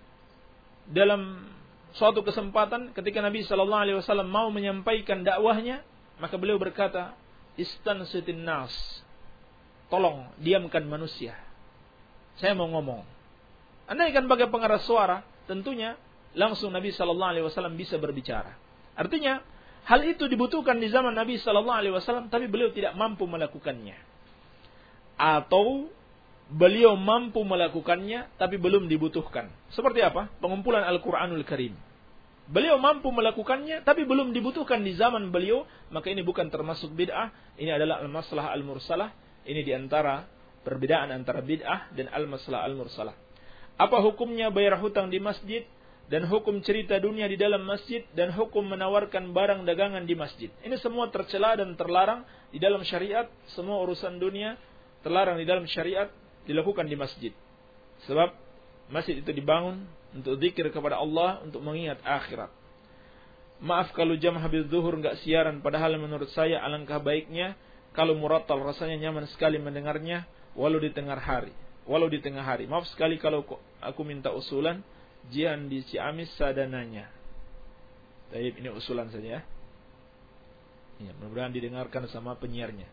dalam suatu kesempatan ketika Nabi sallallahu alaihi wasallam mau menyampaikan dakwahnya, maka beliau berkata, "Istansitin nas." Tolong diamkan manusia. Saya mau ngomong. Andai kan pakai pengeras suara, tentunya langsung Nabi sallallahu alaihi wasallam bisa berbicara. Artinya, hal itu dibutuhkan di zaman Nabi sallallahu alaihi wasallam, tapi beliau tidak mampu melakukannya. Atau beliau mampu melakukannya tapi belum dibutuhkan. Seperti apa? Pengumpulan Al-Quranul Karim. Beliau mampu melakukannya tapi belum dibutuhkan di zaman beliau, maka ini bukan termasuk bid'ah. Ini adalah al-maslahah al-mursalah. Ini diantara perbedaan antara bid'ah dan al-maslahah al-mursalah. Apa hukumnya bayar hutang di masjid, dan hukum cerita dunia di dalam masjid, dan hukum menawarkan barang dagangan di masjid? Ini semua tercela dan terlarang di dalam syariat. Semua urusan dunia terlarang di dalam syariat dilakukan di masjid. Sebab masjid itu dibangun untuk zikir kepada Allah, untuk mengingat akhirat. Maaf kalau jam habis zuhur enggak siaran, padahal menurut saya alangkah baiknya kalau murattal, rasanya nyaman sekali mendengarnya walau di tengah hari. walau di tengah hari. Maaf sekali kalau aku minta usulan, jian di Ciamis sadananya. Baik, ini usulan saja ya. Ya, mudah-mudahan didengarkan sama penyiarnya.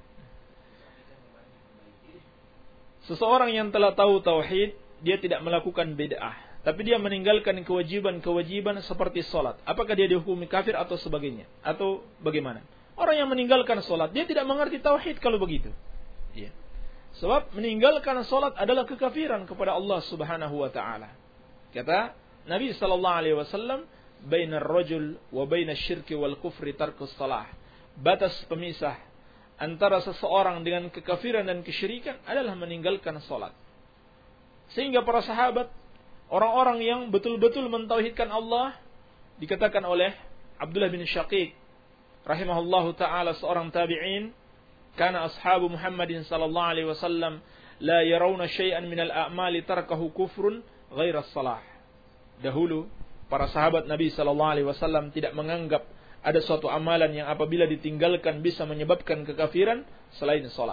Seseorang yang telah tahu tauhid, dia tidak melakukan bid'ah, tapi dia meninggalkan kewajiban-kewajiban seperti salat. Apakah dia dihukumi kafir atau sebagainya? Atau bagaimana? Orang yang meninggalkan salat, dia tidak mengerti tauhid kalau begitu. Ya. Sebab meninggalkan salat adalah kekafiran kepada Allah Subhanahu wa taala. Kata Nabi sallallahu alaihi wasallam, "Bainar rajul wa bainasy syirki wal kufri tarkus shalah." Batas pemisah antara seseorang dengan kekafiran dan kesyirikan adalah meninggalkan salat. Sehingga para sahabat, orang-orang yang betul-betul mentauhidkan Allah, dikatakan oleh Abdullah bin Syaqiq rahimahullahu taala, seorang tabi'in, kana ashabu Muhammadin sallallahu alaihi wasallam la yarawna syai'an minal a'mali tarakahu kufrun ghaira shalah. Dahulu para sahabat Nabi sallallahu alaihi wasallam tidak menganggap ada suatu amalan yang apabila ditinggalkan bisa menyebabkan kekafiran selain salat.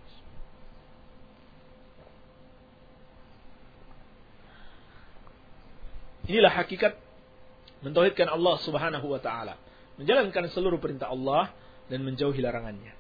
Inilah hakikat mentauhidkan Allah Subhanahu wa taala, menjalankan seluruh perintah Allah dan menjauhi larangannya.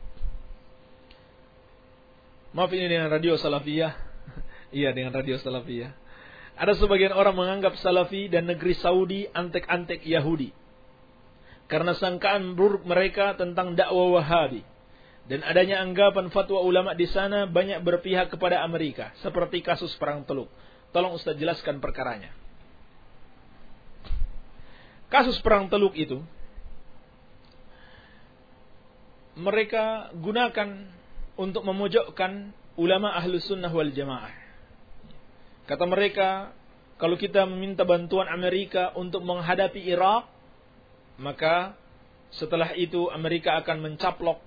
Maaf, ini dengan radio Salafiyah. Iya, dengan radio Salafiyah. Ada sebagian orang menganggap Salafi dan negeri Saudi antek-antek Yahudi karena sangkaan buruk mereka tentang dakwah Wahabi, dan adanya anggapan fatwa ulama di sana banyak berpihak kepada Amerika, seperti kasus Perang Teluk. Tolong Ustaz jelaskan perkaranya. Kasus Perang Teluk itu mereka gunakan untuk memojokkan ulama Ahlus Sunnah wal Jamaah. Kata mereka, kalau kita meminta bantuan Amerika untuk menghadapi Irak, maka setelah itu Amerika akan mencaplok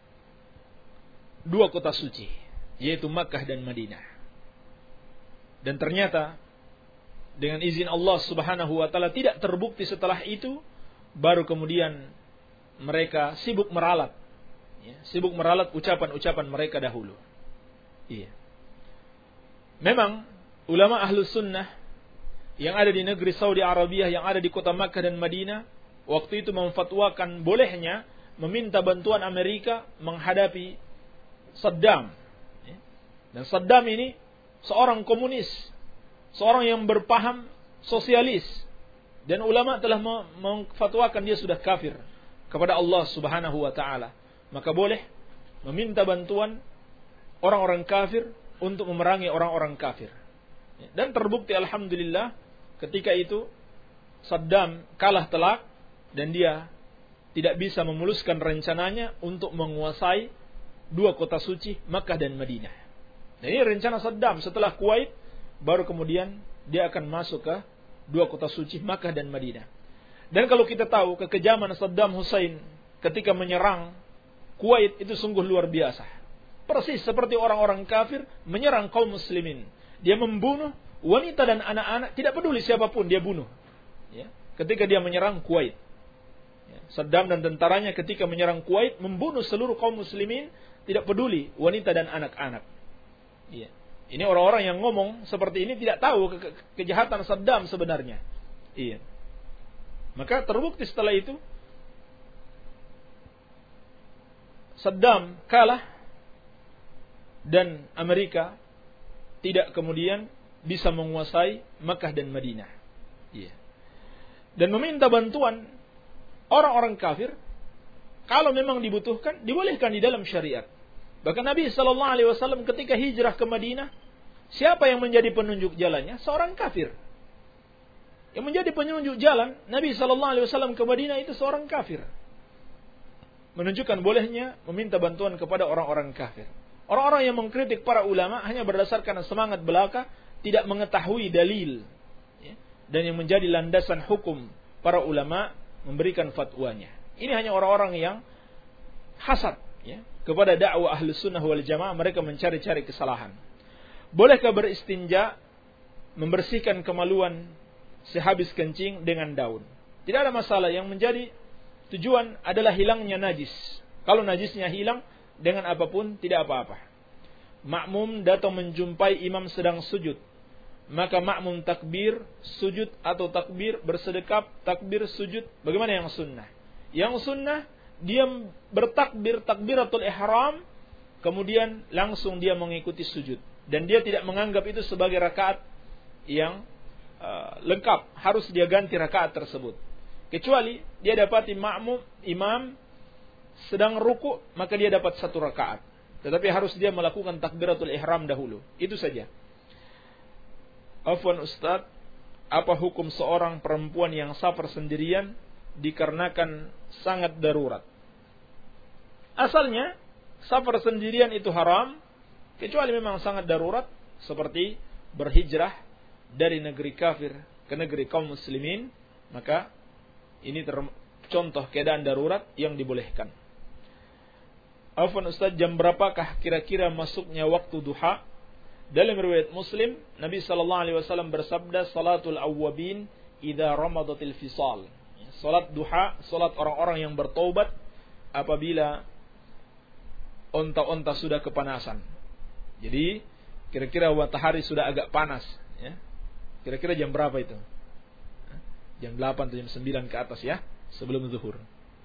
dua kota suci, yaitu Makkah dan Madinah. Dan ternyata dengan izin Allah Subhanahu wa taala tidak terbukti setelah itu, baru kemudian mereka sibuk meralat, ya, sibuk meralat ucapan-ucapan mereka dahulu. Iya. Memang ulama Ahlus Sunnah yang ada di negeri Saudi Arabia, yang ada di kota Makkah dan Madinah, waktu itu memfatwakan bolehnya meminta bantuan Amerika menghadapi Saddam. Dan Saddam ini seorang komunis, seorang yang berpaham sosialis, dan ulama telah memfatwakan dia sudah kafir kepada Allah Subhanahu wa taala. Maka boleh meminta bantuan orang-orang kafir untuk memerangi orang-orang kafir. Dan terbukti alhamdulillah ketika itu Saddam kalah telak dan dia tidak bisa memuluskan rencananya untuk menguasai dua kota suci, Makkah dan Madinah. Nah, ini rencana Saddam, setelah Kuwait baru kemudian dia akan masuk ke dua kota suci, Makkah dan Madinah. Dan kalau kita tahu kekejaman Saddam Hussein ketika menyerang Kuwait itu sungguh luar biasa. Persis seperti orang-orang kafir menyerang kaum muslimin. Dia membunuh wanita dan anak-anak, tidak peduli siapapun dia bunuh. Ya, ketika dia menyerang Kuwait. Ya, Saddam dan tentaranya ketika menyerang Kuwait membunuh seluruh kaum muslimin, tidak peduli wanita dan anak-anak. Ya. Ini orang-orang yang ngomong seperti ini tidak tahu ke- ke- kejahatan Saddam sebenarnya. Iya. Maka terbukti setelah itu Saddam kalah dan Amerika tidak kemudian bisa menguasai Makkah dan Madinah. Iya. Dan meminta bantuan orang-orang kafir kalau memang dibutuhkan, dibolehkan di dalam syariat. Bahkan Nabi sallallahu alaihi wasallam ketika hijrah ke Madinah, siapa yang menjadi penunjuk jalannya? Seorang kafir. Yang menjadi penunjuk jalan Nabi sallallahu alaihi wasallam ke Madinah itu seorang kafir. Menunjukkan bolehnya meminta bantuan kepada orang-orang kafir. Orang-orang yang mengkritik para ulama hanya berdasarkan semangat belaka, tidak mengetahui dalil, ya, dan yang menjadi landasan hukum para ulama memberikan fatwanya. Ini hanya orang-orang yang hasad, ya, kepada dakwah Ahlus Sunnah wal Jamaah, mereka mencari-cari kesalahan. Bolehkah beristinja, membersihkan kemaluan sehabis kencing dengan daun? Tidak ada masalah, yang menjadi tujuan adalah hilangnya najis. Kalau najisnya hilang dengan apapun tidak apa-apa. makmum datang menjumpai imam sedang sujud, maka makmum takbir, sujud atau takbir, bersedekap, takbir, sujud. Bagaimana yang sunnah? Yang sunnah, dia bertakbir, takbiratul ihram, kemudian langsung dia mengikuti sujud. Dan dia tidak menganggap itu sebagai rakaat yang uh, lengkap. Harus dia ganti rakaat tersebut. Kecuali dia dapati makmum, imam sedang ruku, maka dia dapat satu rakaat. Tetapi harus dia melakukan takbiratul ihram dahulu. Itu saja. Afwan Ustaz, apa hukum seorang perempuan yang safar sendirian dikarenakan sangat darurat? Asalnya safar sendirian itu haram, kecuali memang sangat darurat, seperti berhijrah dari negeri kafir ke negeri kaum muslimin, maka ini ter- contoh keadaan darurat yang dibolehkan. Afwan Ustaz, jam berapakah kira-kira masuknya waktu duha? Dalam riwayat Muslim, Nabi sallallahu alaihi wasallam bersabda, salatul awwabin idza ramadatil fisal. Salat duha, salat orang-orang yang bertaubat apabila onta-onta sudah kepanasan. Jadi kira-kira matahari sudah agak panas, ya. Kira-kira jam berapa itu? Jam delapan atau jam sembilan ke atas, ya, sebelum zuhur.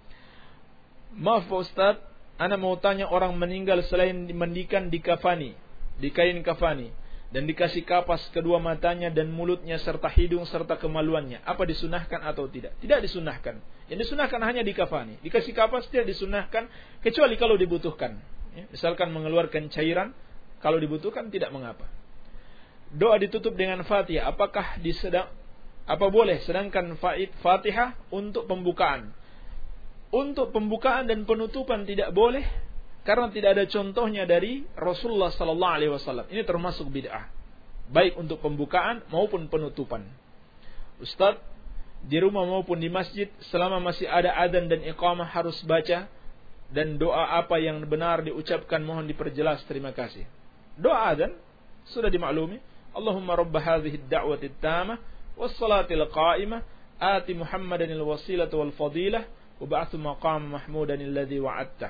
Maaf Pak Ustaz, ana mau tanya, orang meninggal selain dimandikan di kafani, di kain kafani, dan dikasih kapas kedua matanya dan mulutnya serta hidung serta kemaluannya, apa disunahkan atau tidak? Tidak disunahkan. Yang disunahkan hanya di kafani. Dikasih kapas tidak disunahkan, kecuali kalau dibutuhkan, ya, misalkan mengeluarkan cairan, kalau dibutuhkan tidak mengapa. Doa ditutup dengan Fatihah, apakah disedang apa boleh, sedangkan faid Fatihah untuk pembukaan? Untuk pembukaan dan penutupan tidak boleh, karena tidak ada contohnya dari Rasulullah sallallahu alaihi wasallam. Ini termasuk bid'ah, baik untuk pembukaan maupun penutupan. Ustaz, di rumah maupun di masjid selama masih ada adzan dan iqamah harus baca, dan doa apa yang benar diucapkan mohon diperjelas, terima kasih. Doa adzan sudah dimaklumi, Allahumma rabb hadhihi ad-da'wati at-tamah was-salatil qa'imah ati Muhammadanil wasilata wal fadilah wa ba'athu maqam mahmudanil ladzi wa'adtah.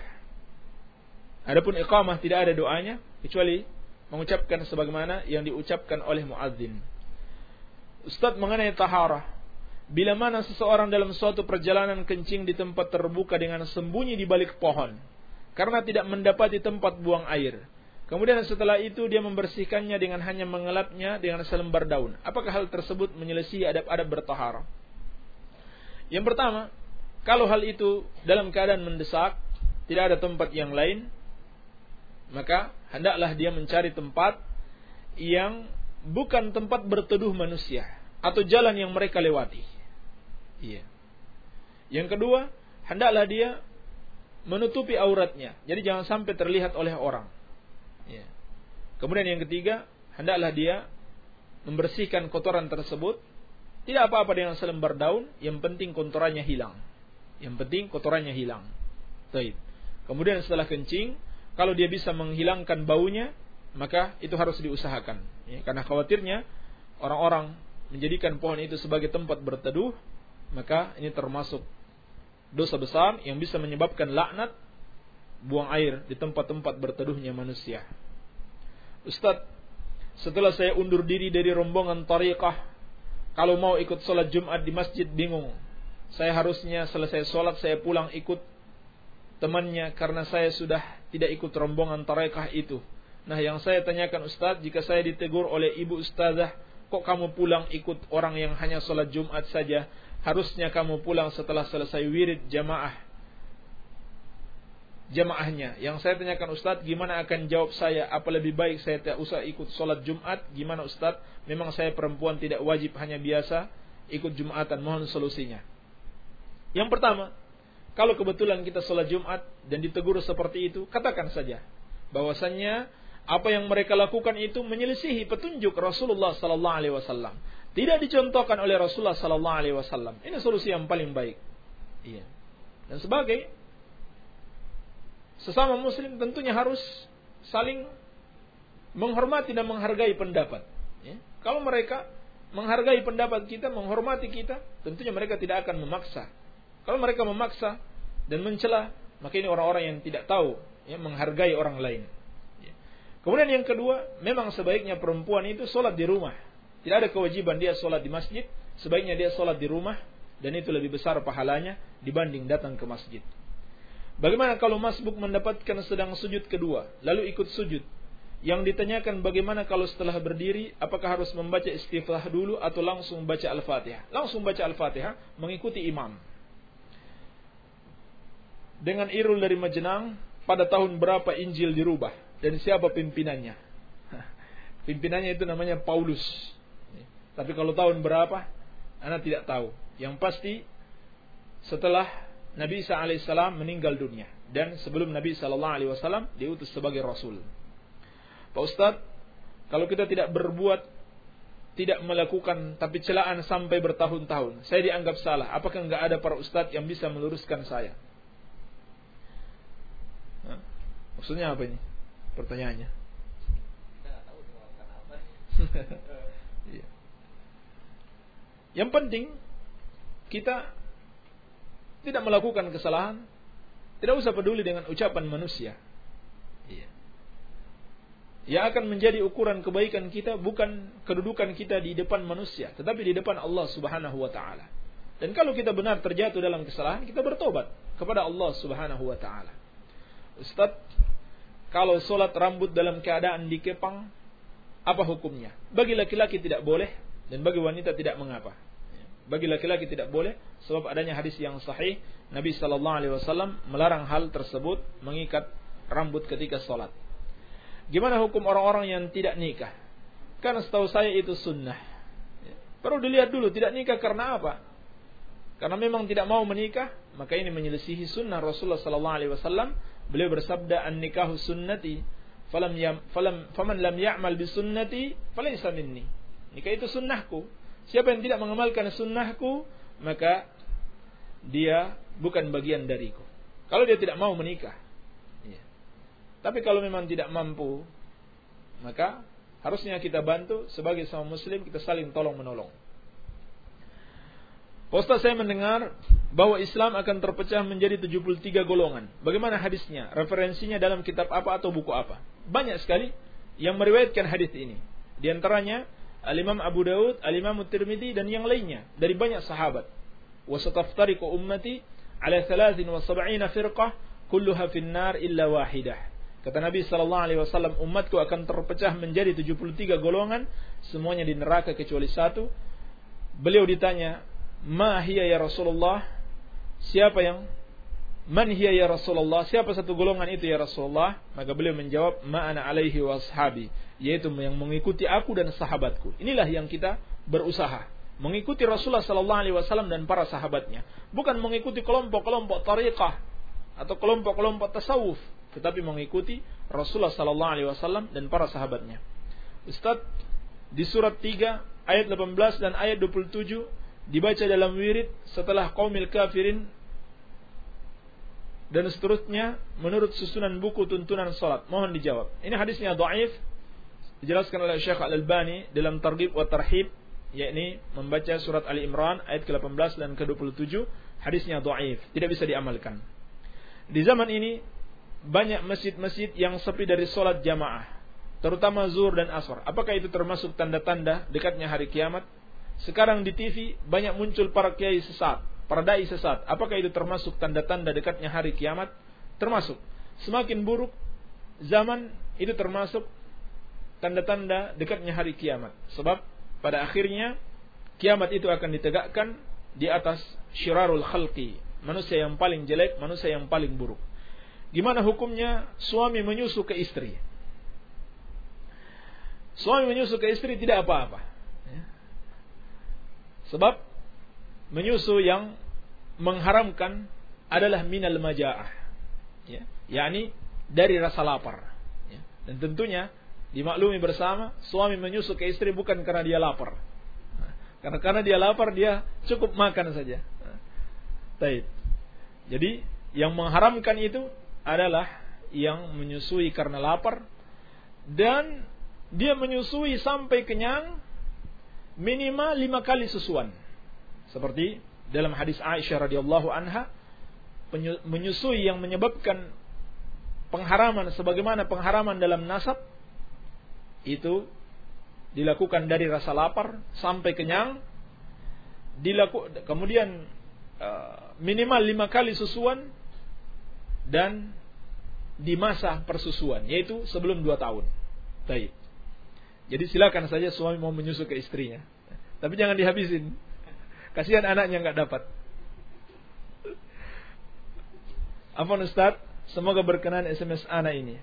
Adapun iqamah tidak ada doanya kecuali mengucapkan sebagaimana yang diucapkan oleh muadzin. Ustaz, mengenai taharah, bila mana seseorang dalam suatu perjalanan kencing di tempat terbuka dengan sembunyi di balik pohon karena tidak mendapati tempat buang air, kemudian setelah itu dia membersihkannya dengan hanya mengelapnya dengan selembar daun, apakah hal tersebut menyelesaikan adab-adab bertaharah? Yang pertama, kalau hal itu dalam keadaan mendesak, tidak ada tempat yang lain, maka hendaklah dia mencari tempat yang bukan tempat berteduh manusia atau jalan yang mereka lewati. Iya. Yang kedua, hendaklah dia menutupi auratnya, jadi jangan sampai terlihat oleh orang. Iya. Kemudian yang ketiga, hendaklah dia membersihkan kotoran tersebut. Tidak apa-apa dengan selembar daun, yang penting kotorannya hilang. Yang penting kotorannya hilang. Baik. Kemudian setelah kencing, kalau dia bisa menghilangkan baunya, maka itu harus diusahakan, ya, karena khawatirnya orang-orang menjadikan pohon itu sebagai tempat berteduh, maka ini termasuk dosa besar yang bisa menyebabkan laknat, buang air di tempat-tempat berteduhnya manusia. Ustaz, setelah saya undur diri dari rombongan tariqah, kalau mau ikut sholat Jumat di masjid bingung. Saya harusnya selesai sholat saya pulang ikut temannya karena saya sudah tidak ikut rombongan tarekah itu. Nah, yang saya tanyakan Ustaz, jika saya ditegur oleh ibu ustazah, kok kamu pulang ikut orang yang hanya sholat Jumat saja? Harusnya kamu pulang setelah selesai wirid jamaah jamaahnya. Yang saya tanyakan Ustaz, gimana akan jawab saya? Apa lebih baik saya tidak usah ikut sholat Jumat? Gimana Ustaz? Memang saya perempuan tidak wajib, hanya biasa ikut Jumatan. Mohon solusinya. Yang pertama, kalau kebetulan kita sholat Jumat dan ditegur seperti itu, katakan saja bahwasannya apa yang mereka lakukan itu menyelisihi petunjuk Rasulullah sallallahu alaihi wasallam. Tidak dicontohkan oleh Rasulullah sallallahu alaihi wasallam. Ini solusi yang paling baik. Iya. Dan sebagai sesama muslim tentunya harus saling menghormati dan menghargai pendapat. Ya. Kalau mereka menghargai pendapat kita, menghormati kita, tentunya mereka tidak akan memaksa. Kalau mereka memaksa dan mencela, maka ini orang-orang yang tidak tahu, ya, menghargai orang lain. Ya. Kemudian yang kedua, memang sebaiknya perempuan itu sholat di rumah. Tidak ada kewajiban dia sholat di masjid. Sebaiknya dia sholat di rumah. Dan itu lebih besar pahalanya dibanding datang ke masjid. Bagaimana kalau masbuk mendapatkan sedang sujud kedua, lalu ikut sujud? Yang ditanyakan bagaimana kalau setelah berdiri, apakah harus membaca istiftah dulu atau langsung baca Al-Fatihah? Langsung baca Al-Fatihah, mengikuti imam. Dengan Irul dari Majenang, pada tahun berapa Injil dirubah? Dan siapa pimpinannya? Pimpinannya itu namanya Paulus. Tapi kalau tahun berapa, Anda tidak tahu. Yang pasti, setelah Nabi Isa alaihissalam meninggal dunia. Dan sebelum Nabi sallallahu alaihi wasallam diutus sebagai Rasul. Pak Ustadz, kalau kita tidak berbuat, tidak melakukan, tapi celaan sampai bertahun-tahun, saya dianggap salah. Apakah enggak ada para ustadz yang bisa meluruskan saya? Nah, maksudnya apa ini? Pertanyaannya. Kita nggak tahu melakukan apa. Iya. Yang penting kita tidak melakukan kesalahan, tidak usah peduli dengan ucapan manusia. Iya. Yang akan menjadi ukuran kebaikan kita bukan kedudukan kita di depan manusia, tetapi di depan Allah Subhanahu wa taala. Dan kalau kita benar terjatuh dalam kesalahan, kita bertobat kepada Allah Subhanahu wa taala. Ustaz, kalau solat rambut dalam keadaan dikepang, apa hukumnya? Bagi laki-laki tidak boleh, dan bagi wanita tidak mengapa. Bagi laki-laki tidak boleh, sebab adanya hadis yang sahih, Nabi sallallahu alaihi wasallam melarang hal tersebut, mengikat rambut ketika solat. Gimana hukum orang-orang yang tidak nikah? Karena setahu saya itu sunnah. Perlu dilihat dulu, tidak nikah karena apa? Karena memang tidak mau menikah, maka ini menyelisihi sunnah Rasulullah sallallahu alaihi wasallam. Beliau bersabda, "An-nikahu sunnati, falam yam, falam faman lam ya'mal bi sunnati, falaysa minni." Nikah itu sunnahku. Siapa yang tidak mengamalkan sunnahku, maka dia bukan bagian dariku. Kalau dia tidak mau menikah. Tapi kalau memang tidak mampu, maka harusnya kita bantu sebagai sama muslim, kita saling tolong menolong. Ustaz, saya mendengar bahwa Islam akan terpecah menjadi tujuh puluh tiga golongan. Bagaimana hadisnya? Referensinya dalam kitab apa atau buku apa? Banyak sekali yang meriwayatkan hadis ini. Di antaranya Al-Imam Abu Daud, Al-Imam Tirmidzi dan yang lainnya dari banyak sahabat. Wa sataftariqu ummati ala thalathin wa sab'ina firqah kulluha fin-nar illa wahidah. Kata Nabi sallallahu alaihi wasallam, umatku akan terpecah menjadi tujuh puluh tiga golongan, semuanya di neraka kecuali satu. Beliau ditanya, "Ma hiya ya Rasulullah?" Siapa yang Man hiya ya Rasulullah? Siapa satu golongan itu ya Rasulullah? Maka beliau menjawab, "Ma ana alaihi wa ashabi," yaitu yang mengikuti aku dan sahabatku. Inilah yang kita berusaha, mengikuti Rasulullah sallallahu alaihi wasallam dan para sahabatnya, bukan mengikuti kelompok-kelompok tariqah atau kelompok-kelompok tasawuf, tetapi mengikuti Rasulullah sallallahu alaihi wasallam dan para sahabatnya. Ustaz, di surat tiga ayat delapan belas dan ayat dua puluh tujuh dibaca dalam wirid setelah qaumil kafirin dan seterusnya menurut susunan buku tuntunan salat. Mohon dijawab. Ini hadisnya dhaif, dijelaskan oleh Syekh Al-Albani dalam Targhib wa Tarhib, yakni membaca surat Ali Imran ayat ke delapan belas dan ke dua puluh tujuh, hadisnya dhaif, tidak bisa diamalkan. Di zaman ini banyak masjid-masjid yang sepi dari salat jamaah, terutama zuhur dan asar. Apakah itu termasuk tanda-tanda dekatnya hari kiamat? Sekarang di T V banyak muncul para kiai sesat, para dai sesat. Apakah itu termasuk tanda-tanda dekatnya hari kiamat? Termasuk. Semakin buruk zaman, itu termasuk tanda-tanda dekatnya hari kiamat. Sebab pada akhirnya kiamat itu akan ditegakkan di atas syirarul khalqi, manusia yang paling jelek, manusia yang paling buruk. Gimana hukumnya suami menyusu ke istri? Suami menyusu ke istri tidak apa-apa. Sebab menyusu yang mengharamkan adalah minal maja'ah, ya, yakni dari rasa lapar, ya. Dan tentunya dimaklumi bersama, suami menyusu ke istri bukan karena dia lapar. Nah, karena karena dia lapar, dia cukup makan saja. Nah, baik. Jadi yang mengharamkan itu adalah yang menyusui karena lapar, dan dia menyusui sampai kenyang minimal lima kali susuan. Seperti dalam hadis Aisyah radhiyallahu anha, menyusui yang menyebabkan pengharaman sebagaimana pengharaman dalam nasab, itu dilakukan dari rasa lapar sampai kenyang, dilaku, kemudian uh, minimal lima kali susuan, dan di masa persusuan, yaitu sebelum dua tahun. Baik. Jadi silakan saja suami mau menyusu ke istrinya, tapi jangan dihabisin. Kasihan anaknya nggak dapat. Afwan Ustaz, semoga berkenan S M S anak ini.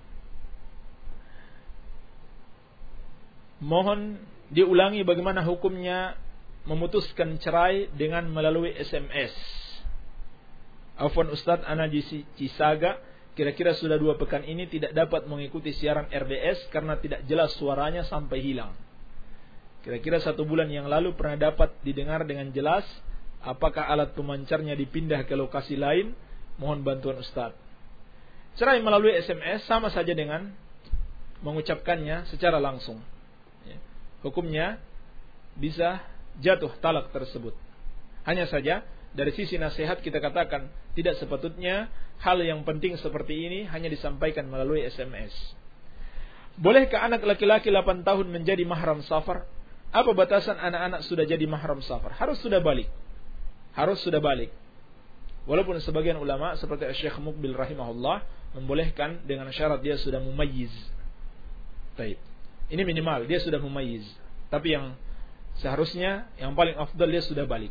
Mohon diulangi bagaimana hukumnya memutuskan cerai dengan melalui S M S. Afwan Ustaz, anak di Cisaga, kira-kira sudah dua pekan ini tidak dapat mengikuti siaran R D S karena tidak jelas suaranya sampai hilang. Kira-kira satu bulan yang lalu pernah dapat didengar dengan jelas. Apakah alat pemancarnya dipindah ke lokasi lain? Mohon bantuan Ustaz. Cerai melalui S M S sama saja dengan mengucapkannya secara langsung. Hukumnya bisa jatuh talak tersebut. Hanya saja dari sisi nasihat kita katakan tidak sepatutnya hal yang penting seperti ini hanya disampaikan melalui S M S. Bolehkah anak laki-laki delapan tahun menjadi mahram safar? Apa batasan anak-anak sudah jadi mahram safar? Harus sudah balik. Harus sudah balik. Walaupun sebagian ulama seperti Syekh Muqbil rahimahullah membolehkan dengan syarat dia sudah mumayyiz. Baik. Ini minimal dia sudah mumayyiz. Tapi yang seharusnya yang paling afdal dia sudah balik.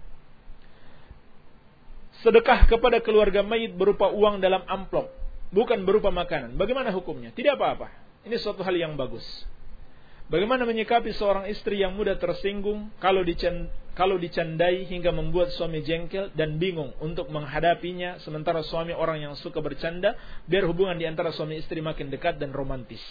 Sedekah kepada keluarga mayit berupa uang dalam amplop, bukan berupa makanan. Bagaimana hukumnya? Tidak apa-apa. Ini suatu hal yang bagus. Bagaimana menyikapi seorang istri yang mudah tersinggung kalau dicand, kalau dicandai hingga membuat suami jengkel dan bingung untuk menghadapinya, sementara suami orang yang suka bercanda, biar hubungan di antara suami istri makin dekat dan romantis.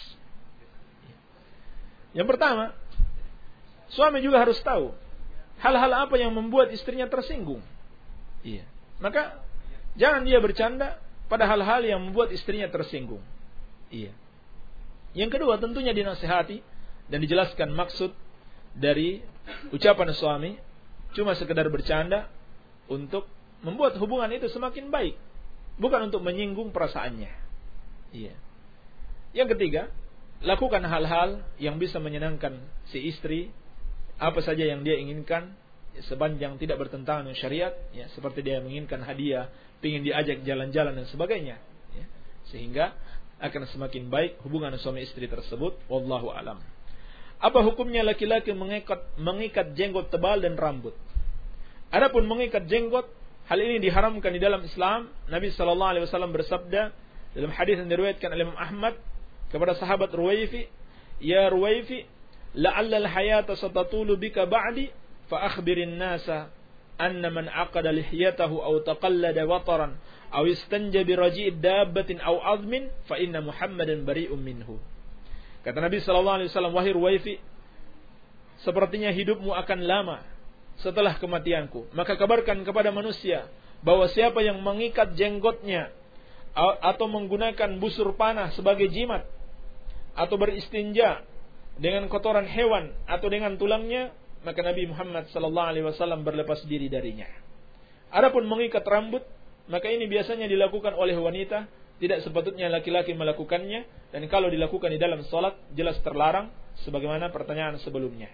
Yang pertama, suami juga harus tahu hal-hal apa yang membuat istrinya tersinggung. Iya. Maka jangan dia bercanda pada hal-hal yang membuat istrinya tersinggung. Iya. Yang kedua, tentunya dinasihati dan dijelaskan maksud dari ucapan suami cuma sekedar bercanda untuk membuat hubungan itu semakin baik, bukan untuk menyinggung perasaannya. Iya. Yang ketiga, lakukan hal-hal yang bisa menyenangkan si istri, apa saja yang dia inginkan, sepanjang tidak bertentangan dengan syariat, ya, seperti dia menginginkan hadiah, ingin diajak jalan-jalan dan sebagainya, ya, sehingga akan semakin baik hubungan suami istri tersebut. Wallahu alam. Apa hukumnya laki-laki mengikat mengikat jenggot tebal dan rambut? Adapun mengikat jenggot, hal ini diharamkan di dalam Islam. Nabi sallallahu alaihi wasallam bersabda dalam hadis yang diriwayatkan oleh Imam Ahmad kepada sahabat Ruwaifi, "Ya Ruwaifi, la'alla al-hayata satatulu bika ba'di, fa akhbirin nasa anna man aqada lihiyatahu aw taqallada wataran aw istanja bi raji'id dabbatin aw azmin fa inna Muhammadan bari'un minhu." Kata Nabi sallallahu alaihi wasallam, "Wahai Ruwaifi, sepertinya hidupmu akan lama setelah kematianku. Maka kabarkan kepada manusia bahwa siapa yang mengikat jenggotnya atau menggunakan busur panah sebagai jimat atau beristinja dengan kotoran hewan atau dengan tulangnya, maka Nabi Muhammad sallallahu alaihi wasallam berlepas diri darinya." Adapun mengikat rambut, maka ini biasanya dilakukan oleh wanita, tidak sepatutnya laki-laki melakukannya, dan kalau dilakukan di dalam salat jelas terlarang sebagaimana pertanyaan sebelumnya.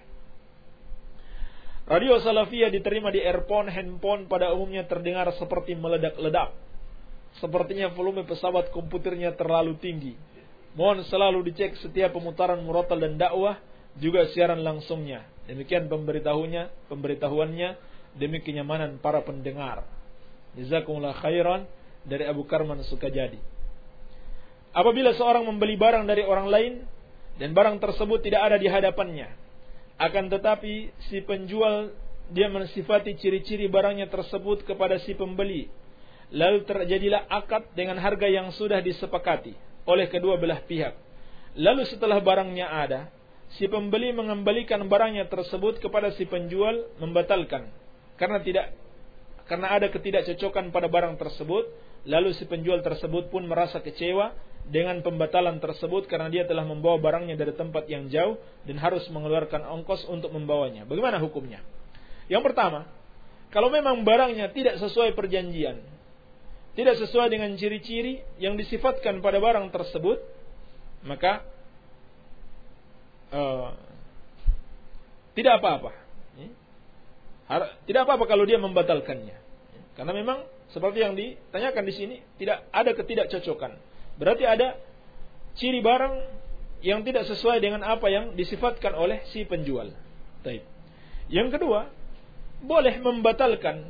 Radio Salafiyah diterima di earphone, handphone pada umumnya terdengar seperti meledak-ledak. Sepertinya volume pesawat komputernya terlalu tinggi. Mohon selalu dicek setiap pemutaran murotal dan dakwah, juga siaran langsungnya. Demikian pemberitahunya, pemberitahuannya demi kenyamanan para pendengar. Jazakumullah khairan, dari Abu Karman Sukajadi. Apabila seorang membeli barang dari orang lain dan barang tersebut tidak ada di hadapannya, akan tetapi si penjual dia mensifati ciri-ciri barangnya tersebut kepada si pembeli, lalu terjadilah akad dengan harga yang sudah disepakati oleh kedua belah pihak. Lalu setelah barangnya ada, si pembeli mengembalikan barangnya tersebut kepada si penjual, membatalkan karena tidak karena ada ketidakcocokan pada barang tersebut. Lalu si penjual tersebut pun merasa kecewa dengan pembatalan tersebut karena dia telah membawa barangnya dari tempat yang jauh dan harus mengeluarkan ongkos untuk membawanya. Bagaimana hukumnya? Yang pertama, kalau memang barangnya tidak sesuai perjanjian, tidak sesuai dengan ciri-ciri yang disifatkan pada barang tersebut, maka uh, tidak apa-apa. Ya. Tidak apa-apa kalau dia membatalkannya. Ya. Karena memang seperti yang ditanyakan di sini, tidak ada ketidakcocokan. Berarti ada ciri barang yang tidak sesuai dengan apa yang disifatkan oleh si penjual. Baik. Yang kedua, boleh membatalkan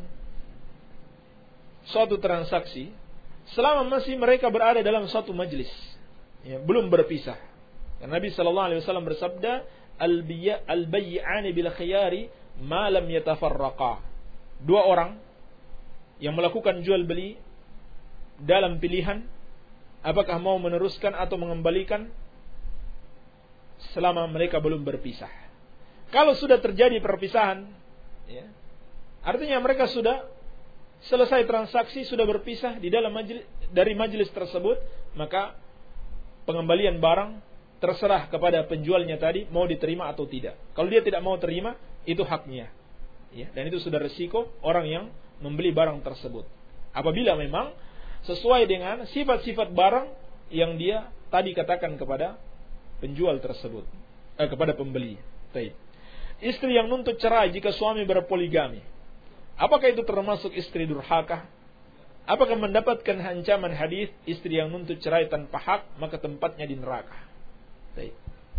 suatu transaksi selama masih mereka berada dalam suatu majlis, ya, belum berpisah. Karena Nabi sallallahu alaihi wasallam bersabda, al-bay'ani bil khiyari ma lam yatafarraqa. Dua orang yang melakukan jual beli dalam pilihan apakah mau meneruskan atau mengembalikan selama mereka belum berpisah. Kalau sudah terjadi perpisahan, ya, artinya mereka sudah selesai transaksi, sudah berpisah di dalam majlis, dari majelis tersebut, maka pengembalian barang terserah kepada penjualnya tadi mau diterima atau tidak. Kalau dia tidak mau terima, itu haknya. Ya, dan itu sudah resiko orang yang membeli barang tersebut. Apabila memang sesuai dengan sifat-sifat barang yang dia tadi katakan kepada penjual tersebut, eh, kepada pembeli. Baik. Istri yang nuntut cerai jika suami berpoligami, apakah itu termasuk istri durhaka? Apakah mendapatkan ancaman hadis istri yang nuntut cerai tanpa hak maka tempatnya di neraka? Baik.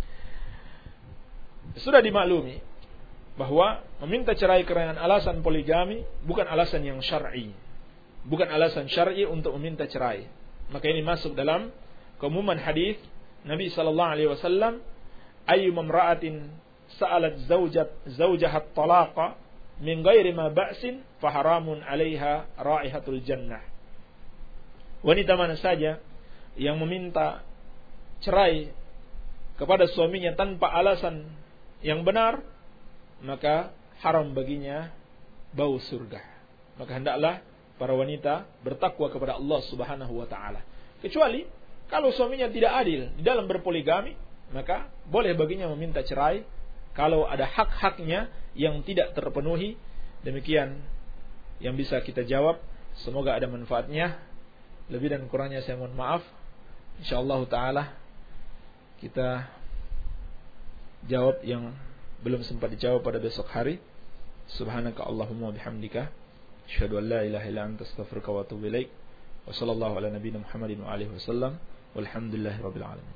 Sudah dimaklumi bahwa meminta cerai karena alasan poligami bukan alasan yang syar'i. Bukan alasan syar'i untuk meminta cerai. Maka ini masuk dalam keumuman hadis Nabi sallallahu alaihi wasallam, ayyu mamra'atin sa'alat zawjat zawjaha at-talaqa min ghairi ma ba'sin fa haramun 'alaiha raihatul jannah. Wanita mana saja yang meminta cerai kepada suaminya tanpa alasan yang benar, maka haram baginya bau surga. Maka hendaklah para wanita bertakwa kepada Allah Subhanahu wa taala. Kecuali kalau suaminya tidak adil di dalam berpoligami, maka boleh baginya meminta cerai kalau ada hak-haknya yang tidak terpenuhi. Demikian yang bisa kita jawab. Semoga ada manfaatnya. Lebih dan kurangnya saya mohon maaf. Insyaallah taala kita jawab yang belum sempat dijawab pada besok hari. Subhanaka Allahumma bihamdika asyhadu an la ilaha illa anta astaghfiruka wa atubu ilaik. Wa sallallahu ala nabiyyina Muhammadin wa alihi wasallam. Walhamdulillahirabbil alamin.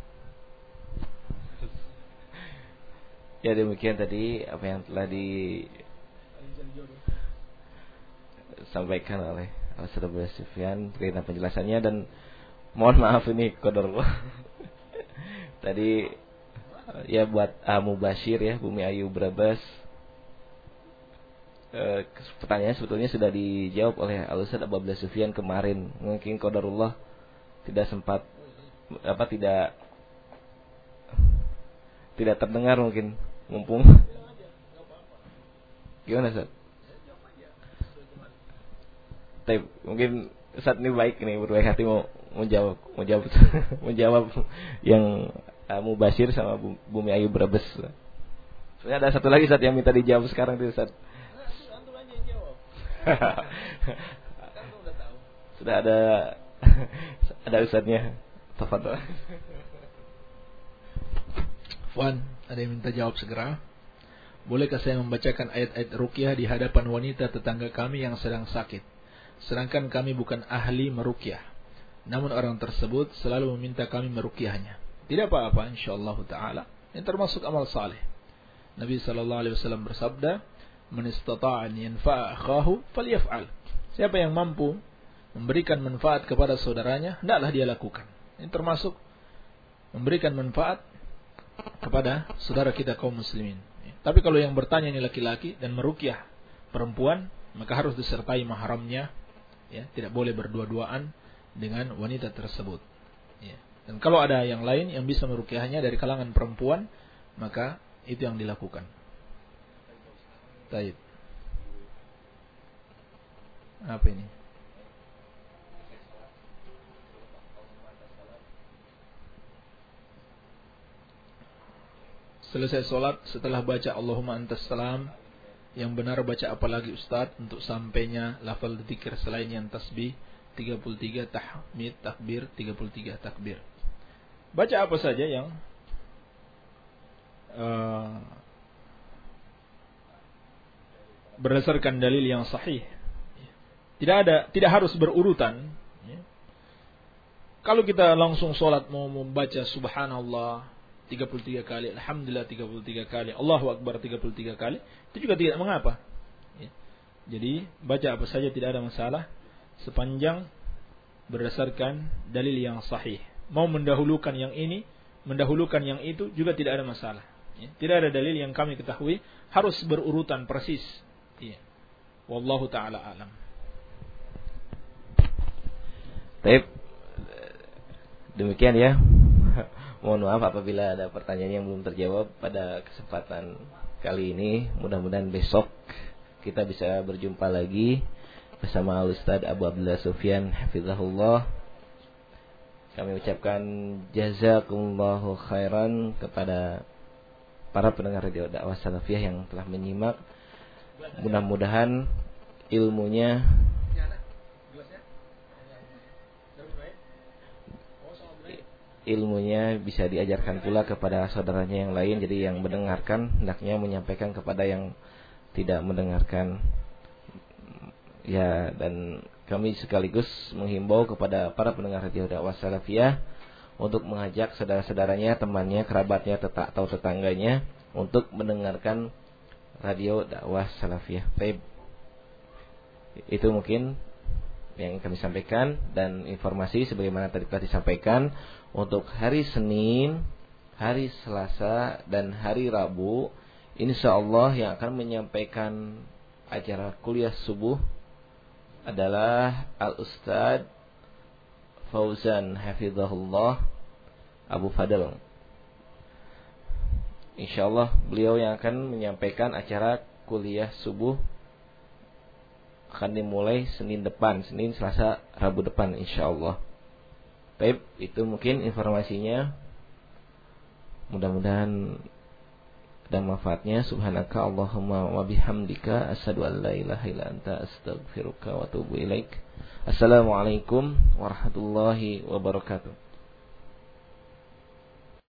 Ya, demikian tadi apa yang telah disampaikan oleh Al-Ustaz Abu Sufyan berkaitan penjelasannya, dan mohon maaf ini qadarullah. Tadi ya buat Amu Bashir ya, Bumi Ayu Brebes, e, pertanyaan sebetulnya sudah dijawab oleh Al-Ustaz Abu Sufyan kemarin. Mungkin qadarullah tidak sempat apa tidak tidak terdengar mungkin. Mumpung gimana Ustaz? Tapi mungkin Ustaz ini baik nih, berbaik hati mau menjawab menjawab menjawab yang uh, Mubashir sama Bumi Ayu Brebes. Sebenarnya ada satu lagi Ustaz yang minta dijawab sekarang tuh Ustaz. Sudah ada ada Ustaznya. Tafadhol. Wan, ada yang minta jawab segera. Bolehkah saya membacakan ayat-ayat ruqyah di hadapan wanita tetangga kami yang sedang sakit, sedangkan kami bukan ahli meruqyah, namun orang tersebut selalu meminta kami meruqyahnya? Tidak apa-apa insyaallah taala. Ini termasuk amal saleh. Nabi sallallahu alaihi wasallam bersabda, "Man istata'a an yanfa'a akhahu falyaf'al." Siapa yang mampu memberikan manfaat kepada saudaranya, hendaklah dia lakukan. Ini termasuk memberikan manfaat kepada saudara kita kaum muslimin. Tapi kalau yang bertanya ini laki-laki dan meruqyah perempuan, maka harus disertai mahramnya, ya, tidak boleh berdua-duaan dengan wanita tersebut. Ya. Dan kalau ada yang lain yang bisa meruqyahnya dari kalangan perempuan, maka itu yang dilakukan. Baik. Apa ini? Selesai solat, setelah baca Allahumma antas salam, yang benar baca apa lagi Ustaz untuk sampainya lafal zikir selain yang tasbih tiga puluh tiga, tahmid, takbir tiga puluh tiga takbir? Baca apa saja yang uh, berdasarkan dalil yang sahih. Tidak ada, tidak harus berurutan. Kalau kita langsung sholat mau membaca subhanallah tiga puluh tiga kali, alhamdulillah tiga puluh tiga kali, Allahu akbar tiga puluh tiga kali, itu juga tidak mengapa. Jadi baca apa saja tidak ada masalah sepanjang berdasarkan dalil yang sahih. Mau mendahulukan yang ini, mendahulukan yang itu juga tidak ada masalah. Tidak ada dalil yang kami ketahui harus berurutan persis. Wallahu taala alam. Baik. Demikian ya. Mohon maaf apabila ada pertanyaan yang belum terjawab pada kesempatan kali ini. Mudah-mudahan besok kita bisa berjumpa lagi bersama Ustaz Abu Abdullah Sufyan hafizahullah. Kami ucapkan jazakumullahu khairan kepada para pendengar radio dakwah salafiyah yang telah menyimak. Mudah-mudahan ilmunya ilmunya bisa diajarkan pula kepada saudaranya yang lain. Jadi yang mendengarkan hendaknya menyampaikan kepada yang tidak mendengarkan. Ya, dan kami sekaligus menghimbau kepada para pendengar radio dakwah salafiyah untuk mengajak saudara-saudaranya, temannya, kerabatnya, tetap atau tetangganya untuk mendengarkan radio dakwah salafiyah. Baik. Itu mungkin yang kami sampaikan, dan informasi sebagaimana tadi telah disampaikan untuk hari Senin, hari Selasa dan hari Rabu, insyaallah yang akan menyampaikan acara kuliah subuh adalah Al-Ustaz Fauzan hafizahullah Abu Fadl. Insyaallah beliau yang akan menyampaikan acara kuliah subuh akan dimulai Senin depan, Senin, Selasa, Rabu depan insyaallah. Baik, itu mungkin informasinya. Mudah-mudahan ada manfaatnya. Subhanaka Allahumma wa bihamdika asyhadu an la ilaha illa anta astaghfiruka wa atubu ilaik. Assalamualaikum warahmatullahi wabarakatuh.